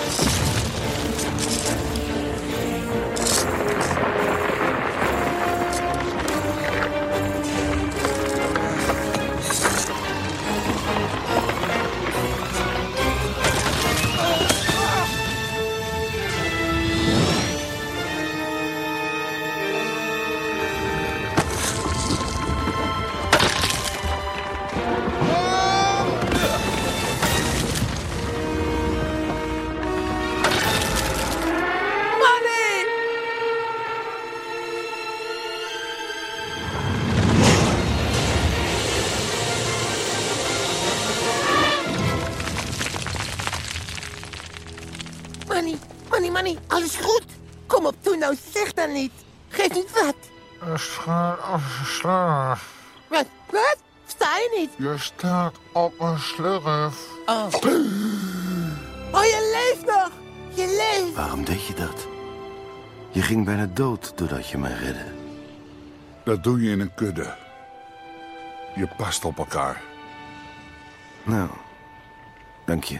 Speaker 3: Manny, alles goed? Kom op, doe nou, zeg dan niet. Geef niet wat.
Speaker 16: Je staat op een slurf.
Speaker 3: Wat? Sta je niet?
Speaker 16: Je staat op een slurf.
Speaker 3: Oh. Oh, je leeft nog. Je leeft.
Speaker 9: Waarom deed je dat? Je ging bijna dood doordat je me redde.
Speaker 6: Dat doe je in een kudde. Je past op elkaar.
Speaker 9: Nou, dank je.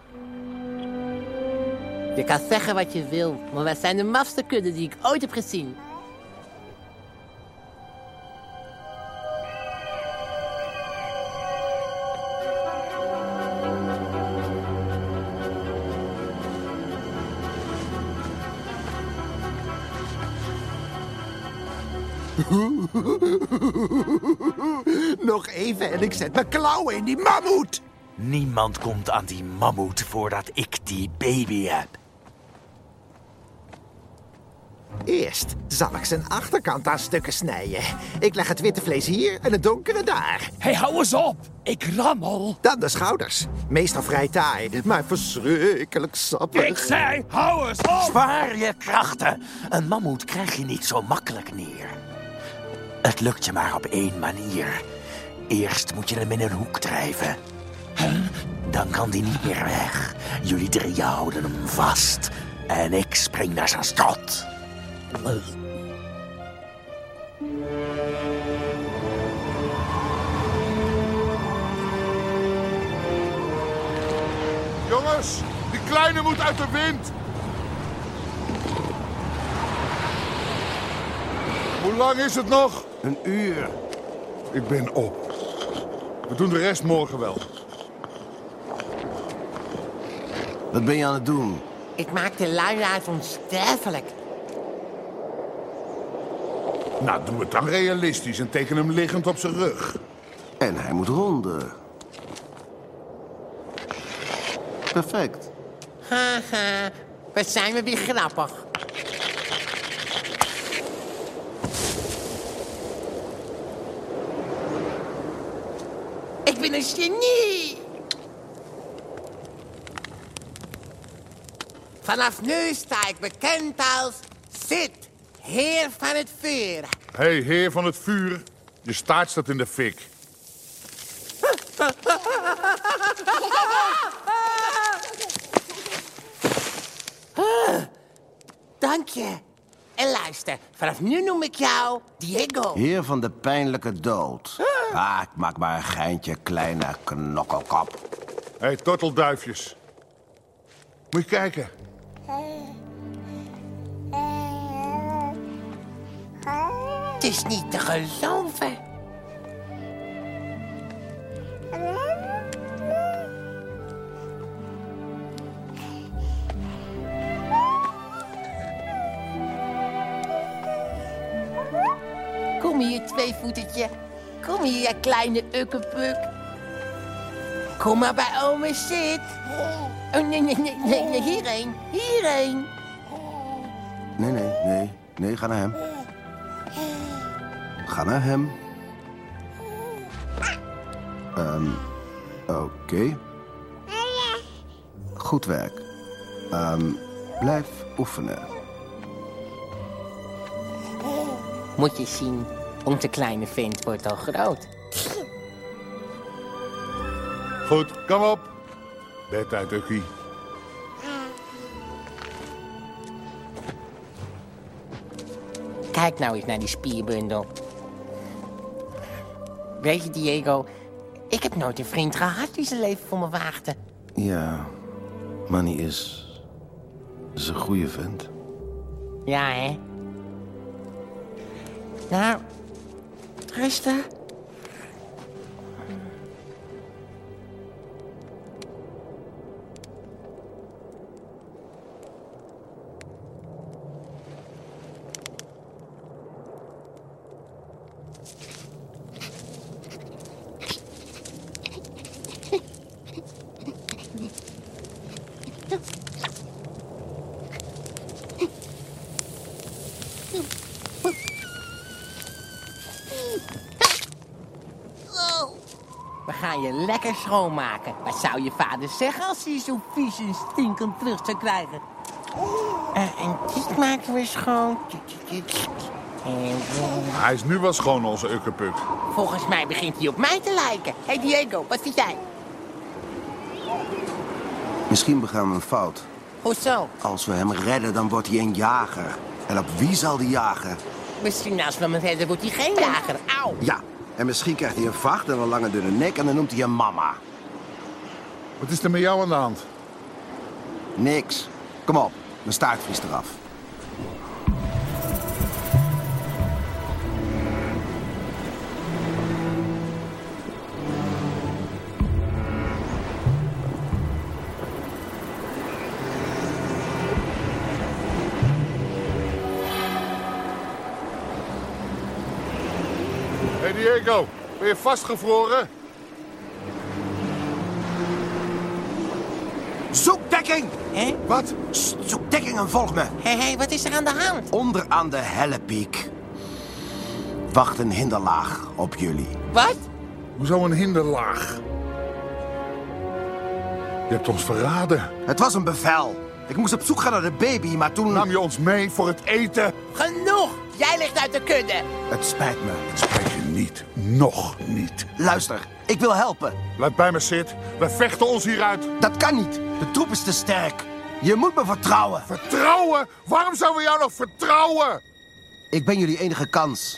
Speaker 3: Je kan zeggen wat je wil, maar wij zijn de mafste kudde die ik ooit heb gezien.
Speaker 11: Nog even en ik zet mijn klauwen in die mammoet.
Speaker 8: Niemand komt aan die mammoet voordat ik die baby heb.
Speaker 11: Eerst zal ik zijn achterkant aan stukken snijden. Ik leg het witte vlees hier en het donkere daar.
Speaker 14: Hey, hou eens op. Ik rammel.
Speaker 11: Dan de schouders. Meestal vrij taai, maar verschrikkelijk sappig.
Speaker 14: Ik zei, hou eens op.
Speaker 8: Spaar je krachten. Een mammoet krijg je niet zo makkelijk neer. Het lukt je maar op één manier. Eerst moet je hem in een hoek drijven. Dan kan die niet meer weg. Jullie drie houden hem vast. En ik spring naar zijn strot.
Speaker 6: Jongens, die kleine moet uit de wind. Hoe lang is het nog?
Speaker 9: Een uur.
Speaker 6: Ik ben op. We doen de rest morgen wel.
Speaker 9: Wat ben je aan het doen?
Speaker 3: Ik maak de luiaard onsterfelijk.
Speaker 6: Nou, doe het dan realistisch en teken hem liggend op zijn rug.
Speaker 9: En hij moet ronden. Perfect.
Speaker 3: Haha, wat zijn we weer grappig. Ik ben een genie. Vanaf nu sta ik bekend als Zit, heer van het vuur.
Speaker 6: Hé, heer van het vuur. Je staart staat in de fik.
Speaker 3: Dank je. En luister, vanaf nu noem ik jou Diego.
Speaker 9: Heer van de pijnlijke dood. Ik maak maar een geintje, kleine knokkelkop.
Speaker 6: Hé, tortelduifjes. Moet je kijken.
Speaker 3: Het is niet te geloven. Kom hier, tweevoetertje. Kom hier, je kleine ukkepuk. Kom maar bij ome zit. Oh, nee, hierheen, hierheen.
Speaker 9: Nee, ga naar hem. Ga naar hem. Oké. Goed werk. Blijf oefenen.
Speaker 3: Moet je zien, onze kleine vent wordt al groot.
Speaker 6: Goed, kom op. Bedtijd, Ukkie.
Speaker 3: Kijk nou eens naar die spierbundel. Weet je, Diego, ik heb nooit een vriend gehad die zijn leven voor me waagde.
Speaker 9: Ja, Manny is een goede vent.
Speaker 3: Ja, hè? Nou, rustig. We gaan je lekker schoonmaken. Wat zou je vader zeggen als hij zo vies en stinkend terug zou krijgen? En dit maken we schoon.
Speaker 6: Hij is nu wel schoon, onze ukkepuk.
Speaker 3: Volgens mij begint hij op mij te lijken. Hé, Diego, wat vind jij?
Speaker 9: Misschien begaan we een fout.
Speaker 3: Hoezo?
Speaker 9: Als we hem redden, dan wordt hij een jager. En op wie zal die jagen?
Speaker 3: Misschien als we hem redden, wordt hij geen jager. Auw!
Speaker 9: Ja, en misschien krijgt hij een vacht en een lange dunne nek en dan noemt hij een mama.
Speaker 6: Wat is er met jou aan de hand?
Speaker 9: Niks. Kom op, mijn staart vriest eraf.
Speaker 6: Hé, Diego, ben je vastgevroren?
Speaker 9: Zoek dekking!
Speaker 3: Hé?
Speaker 9: Wat? Zoek dekking en volg me.
Speaker 3: Hé, wat is er aan de hand?
Speaker 9: Onder aan de hellepiek wacht een hinderlaag op jullie.
Speaker 3: Wat?
Speaker 6: Hoezo een hinderlaag? Je hebt ons verraden.
Speaker 9: Het was een bevel. Ik moest op zoek gaan naar de baby, maar toen...
Speaker 6: Nam je ons mee voor het eten?
Speaker 3: Genoeg! Jij ligt uit de kudde.
Speaker 9: Het spijt me.
Speaker 6: Het spijt je niet. Nog niet.
Speaker 9: Luister, ik wil helpen.
Speaker 6: Blijf bij me, Sid. We vechten ons hieruit.
Speaker 9: Dat kan niet. De troep is te sterk. Je moet me vertrouwen.
Speaker 6: Vertrouwen? Waarom zouden we jou nog vertrouwen?
Speaker 9: Ik ben jullie enige kans.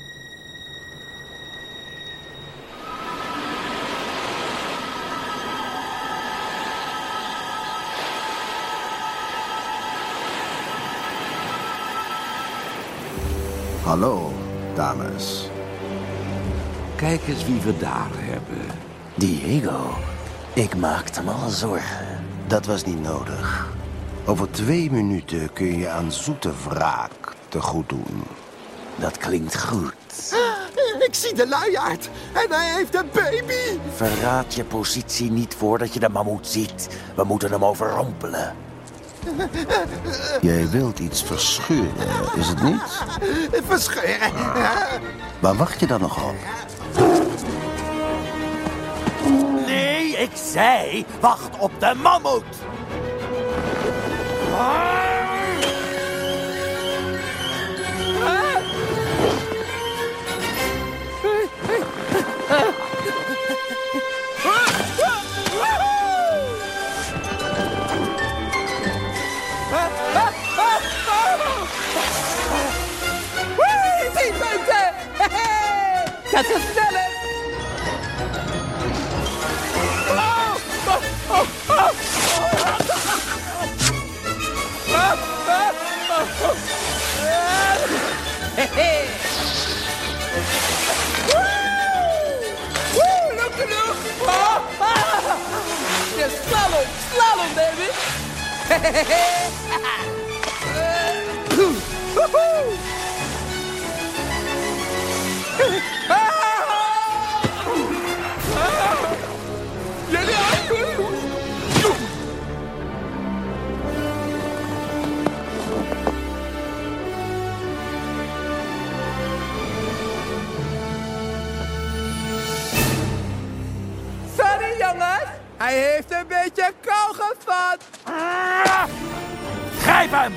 Speaker 9: Hallo, dames.
Speaker 10: Kijk eens wie we daar hebben.
Speaker 8: Diego, ik maakte me al zorgen.
Speaker 9: Dat was niet nodig. Over 2 minuten kun je aan zoete wraak te goed doen.
Speaker 8: Dat klinkt goed.
Speaker 11: Ik zie de luiaard en hij heeft een baby.
Speaker 8: Verraad je positie niet voordat je de mammoet ziet. We moeten hem overrompelen.
Speaker 9: Jij wilt iets verscheuren, is het niet?
Speaker 11: Verscheuren?
Speaker 9: Waar wacht je dan nog op?
Speaker 8: Nee, ik zei, wacht op de mammoet.
Speaker 14: gaat veel sneller. Look at you! Yeah, slalom, baby! Sorry jongens, hij heeft een beetje kou gevat.
Speaker 10: Grijp hem!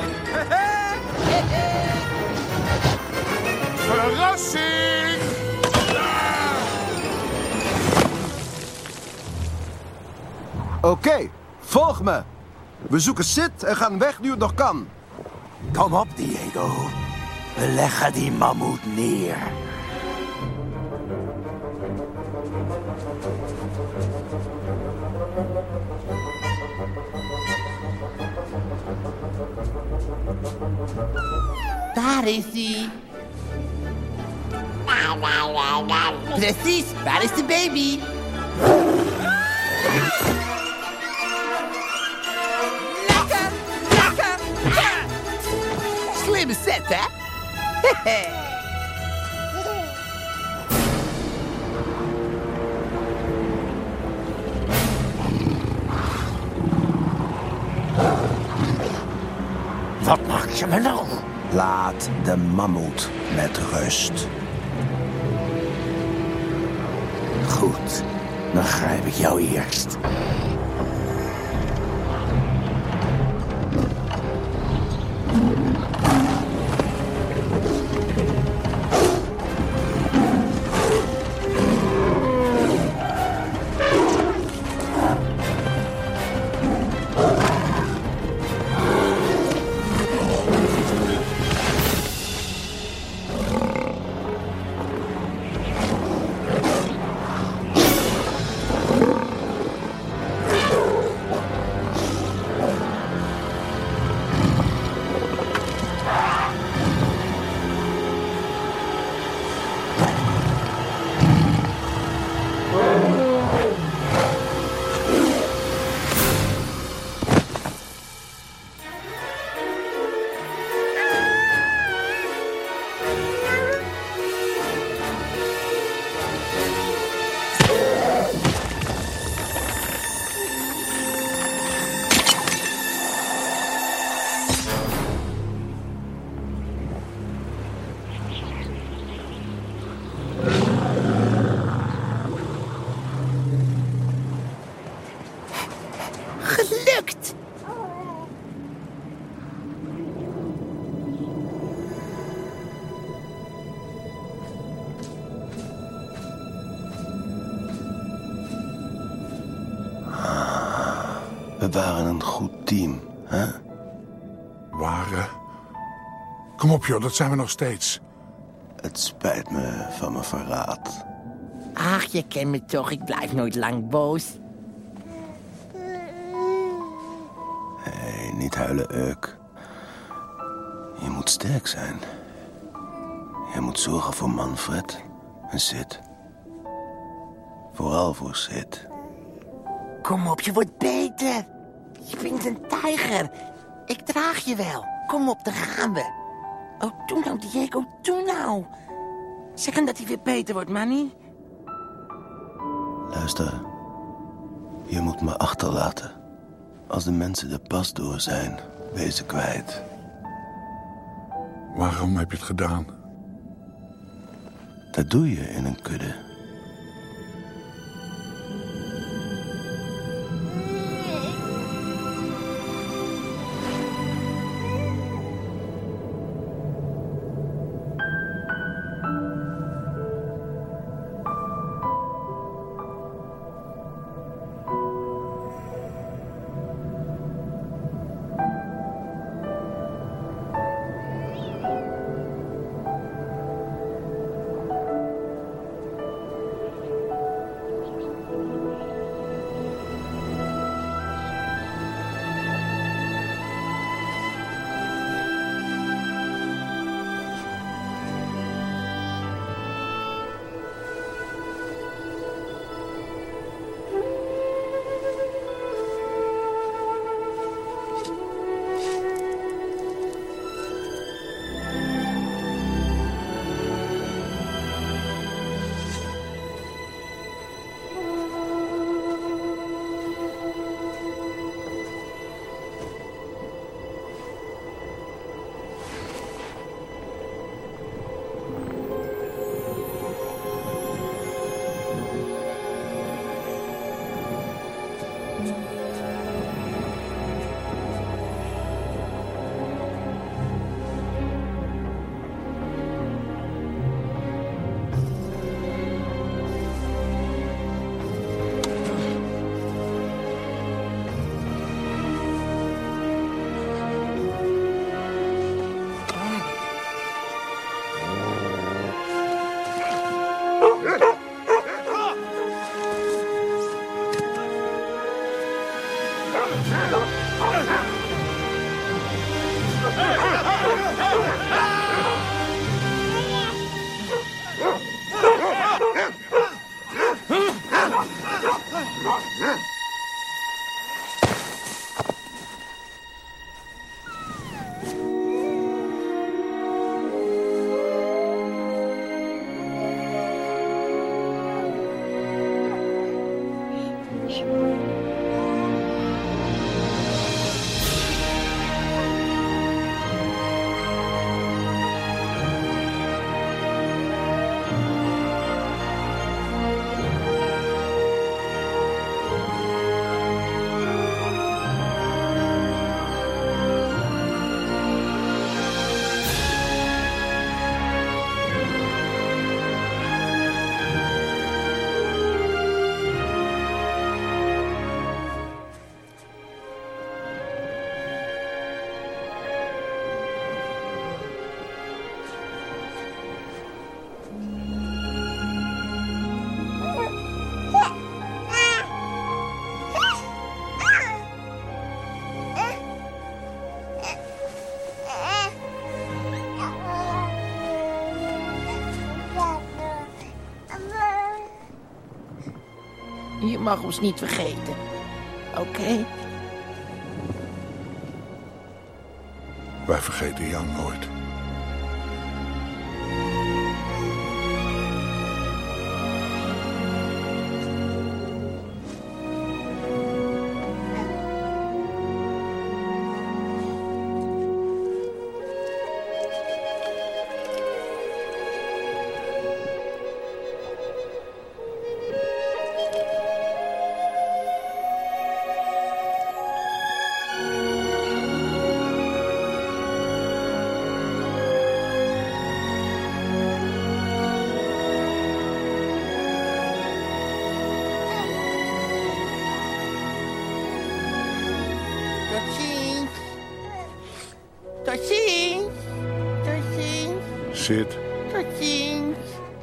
Speaker 6: Verrassing!
Speaker 9: Oké, volg me. We zoeken Sid en gaan weg nu het nog kan.
Speaker 8: Kom op, Diego. We leggen die mammoet neer.
Speaker 3: Daar is hij. Precies, waar is de baby? Lekker, lekker. Slimme set, hè?
Speaker 8: Wat maak je me nou? Laat de mammoet met rust. Goed, dan grijp ik jou eerst.
Speaker 3: Gelukt!
Speaker 8: We waren een goed team, hè?
Speaker 6: Waren? Kom op, joh, dat zijn we nog steeds.
Speaker 8: Het spijt me van mijn verraad.
Speaker 3: Ach, je kent me toch, ik blijf nooit lang boos.
Speaker 8: Hé, niet huilen, Uk. Je moet sterk zijn. Je moet zorgen voor Manfred en Sid. Vooral voor Sid.
Speaker 3: Kom op, je wordt beter. Je bent een tijger. Ik draag je wel. Kom op, dan gaan we. Oh, doe nou, Diego, doe nou. Zeg hem dat hij weer beter wordt, Manny.
Speaker 8: Luister. Je moet me achterlaten. Als de mensen de pas door zijn, wees ze kwijt.
Speaker 6: Waarom heb je het gedaan?
Speaker 8: Dat doe je in een kudde.
Speaker 3: Je mag ons niet vergeten. Oké?
Speaker 6: Wij vergeten jou nooit.
Speaker 3: Tot ziens. Tot ziens.
Speaker 6: Zit.
Speaker 3: Tot ziens.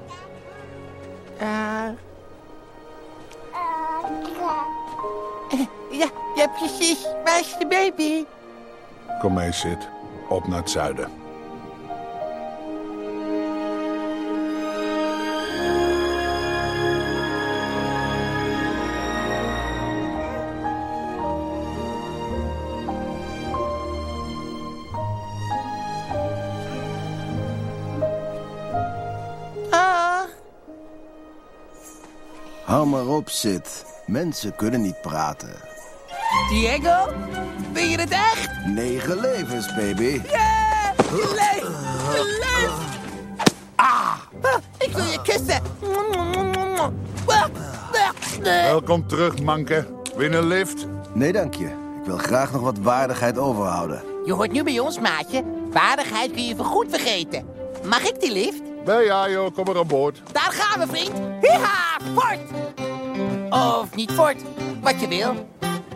Speaker 3: Ja, precies. Waar is de baby?
Speaker 6: Kom mee, Sid. Op naar het zuiden.
Speaker 9: Hou maar op, Sid. Mensen kunnen niet praten.
Speaker 3: Diego? Ben je het echt?
Speaker 9: 9 levens, baby.
Speaker 3: Ja! Leef! Ik wil je kussen.
Speaker 6: Welkom terug, manke. Win een lift?
Speaker 9: Nee, dank je. Ik wil graag nog wat waardigheid overhouden.
Speaker 3: Je hoort nu bij ons, maatje. Waardigheid kun je voorgoed vergeten. Mag ik die lift?
Speaker 6: Ja, joh, kom maar aan boord.
Speaker 3: Daar gaan we, vriend. Hiha, fort! Of niet fort, wat je wil.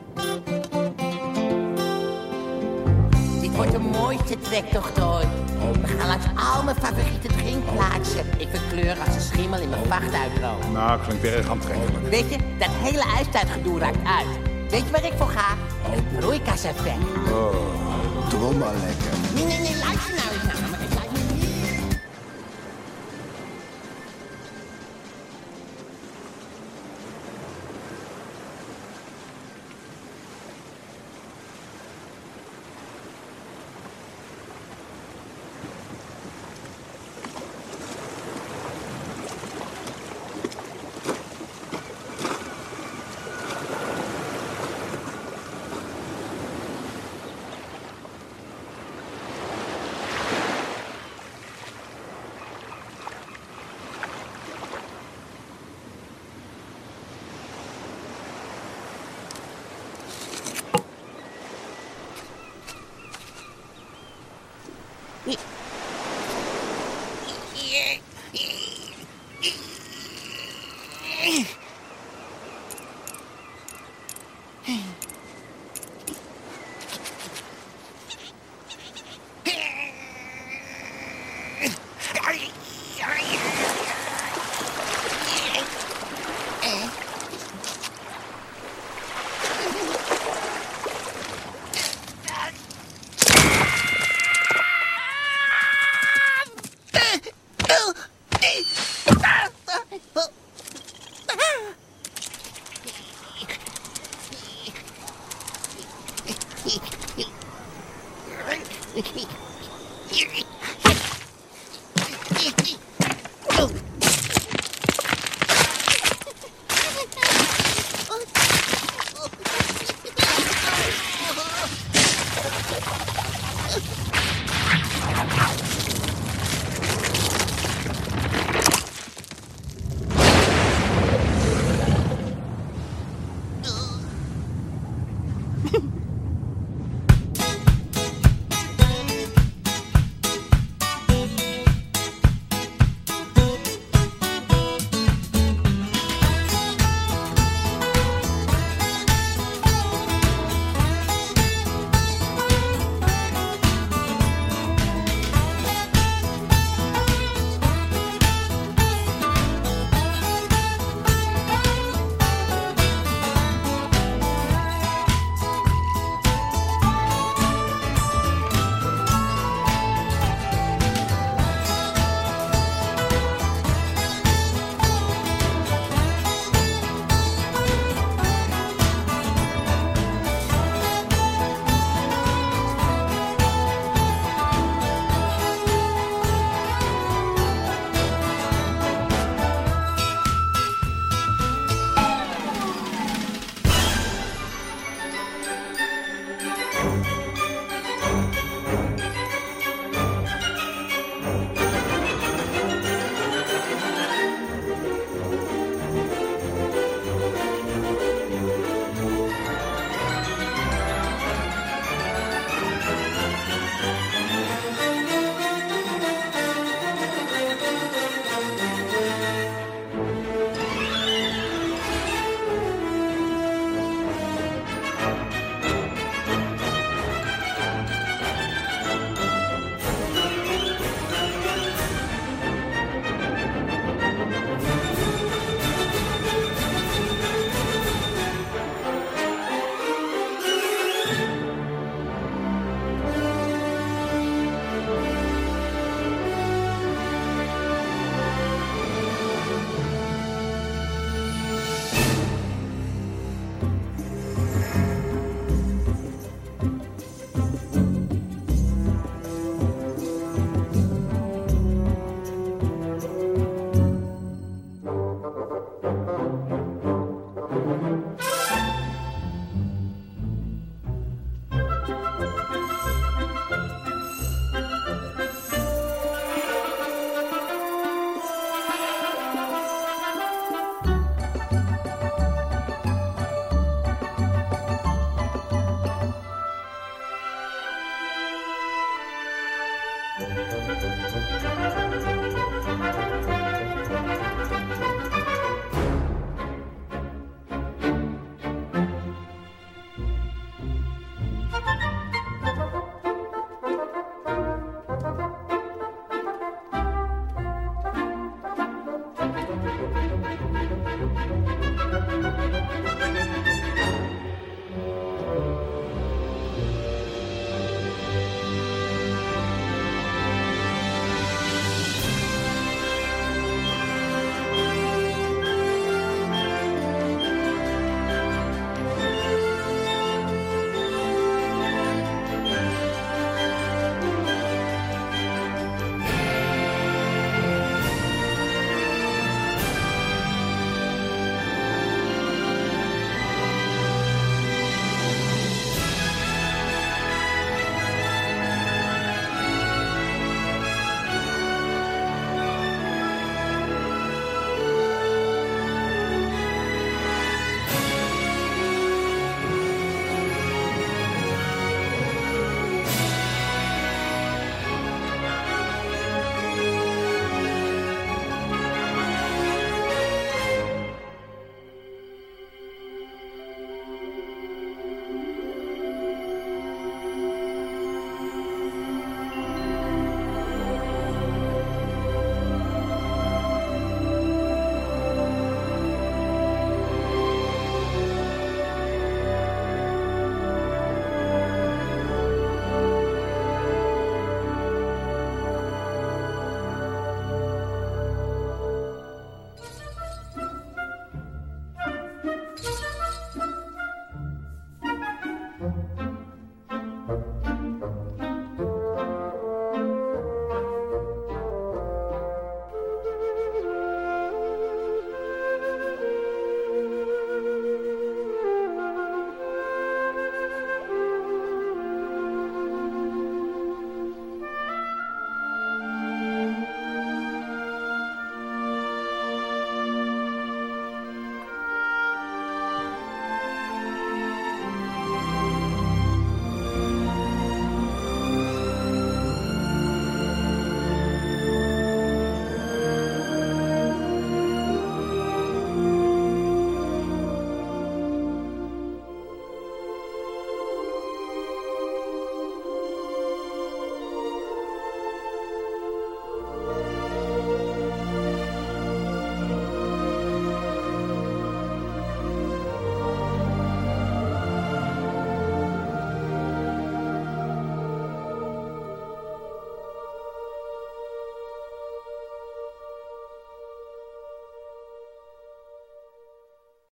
Speaker 3: Dit wordt de mooiste trektocht ooit. We gaan langs al mijn favoriete drinkplaatsen. Ik verkleur als een schimmel in mijn vacht uitloopt.
Speaker 6: Nou, klinkt erg aantrekkelijk.
Speaker 3: Weet je, dat hele ijstijdgedoe raakt uit. Weet je waar ik voor ga? Een broeikaseffect.
Speaker 9: Droom maar lekker.
Speaker 3: Nee, luister nou eens naar me.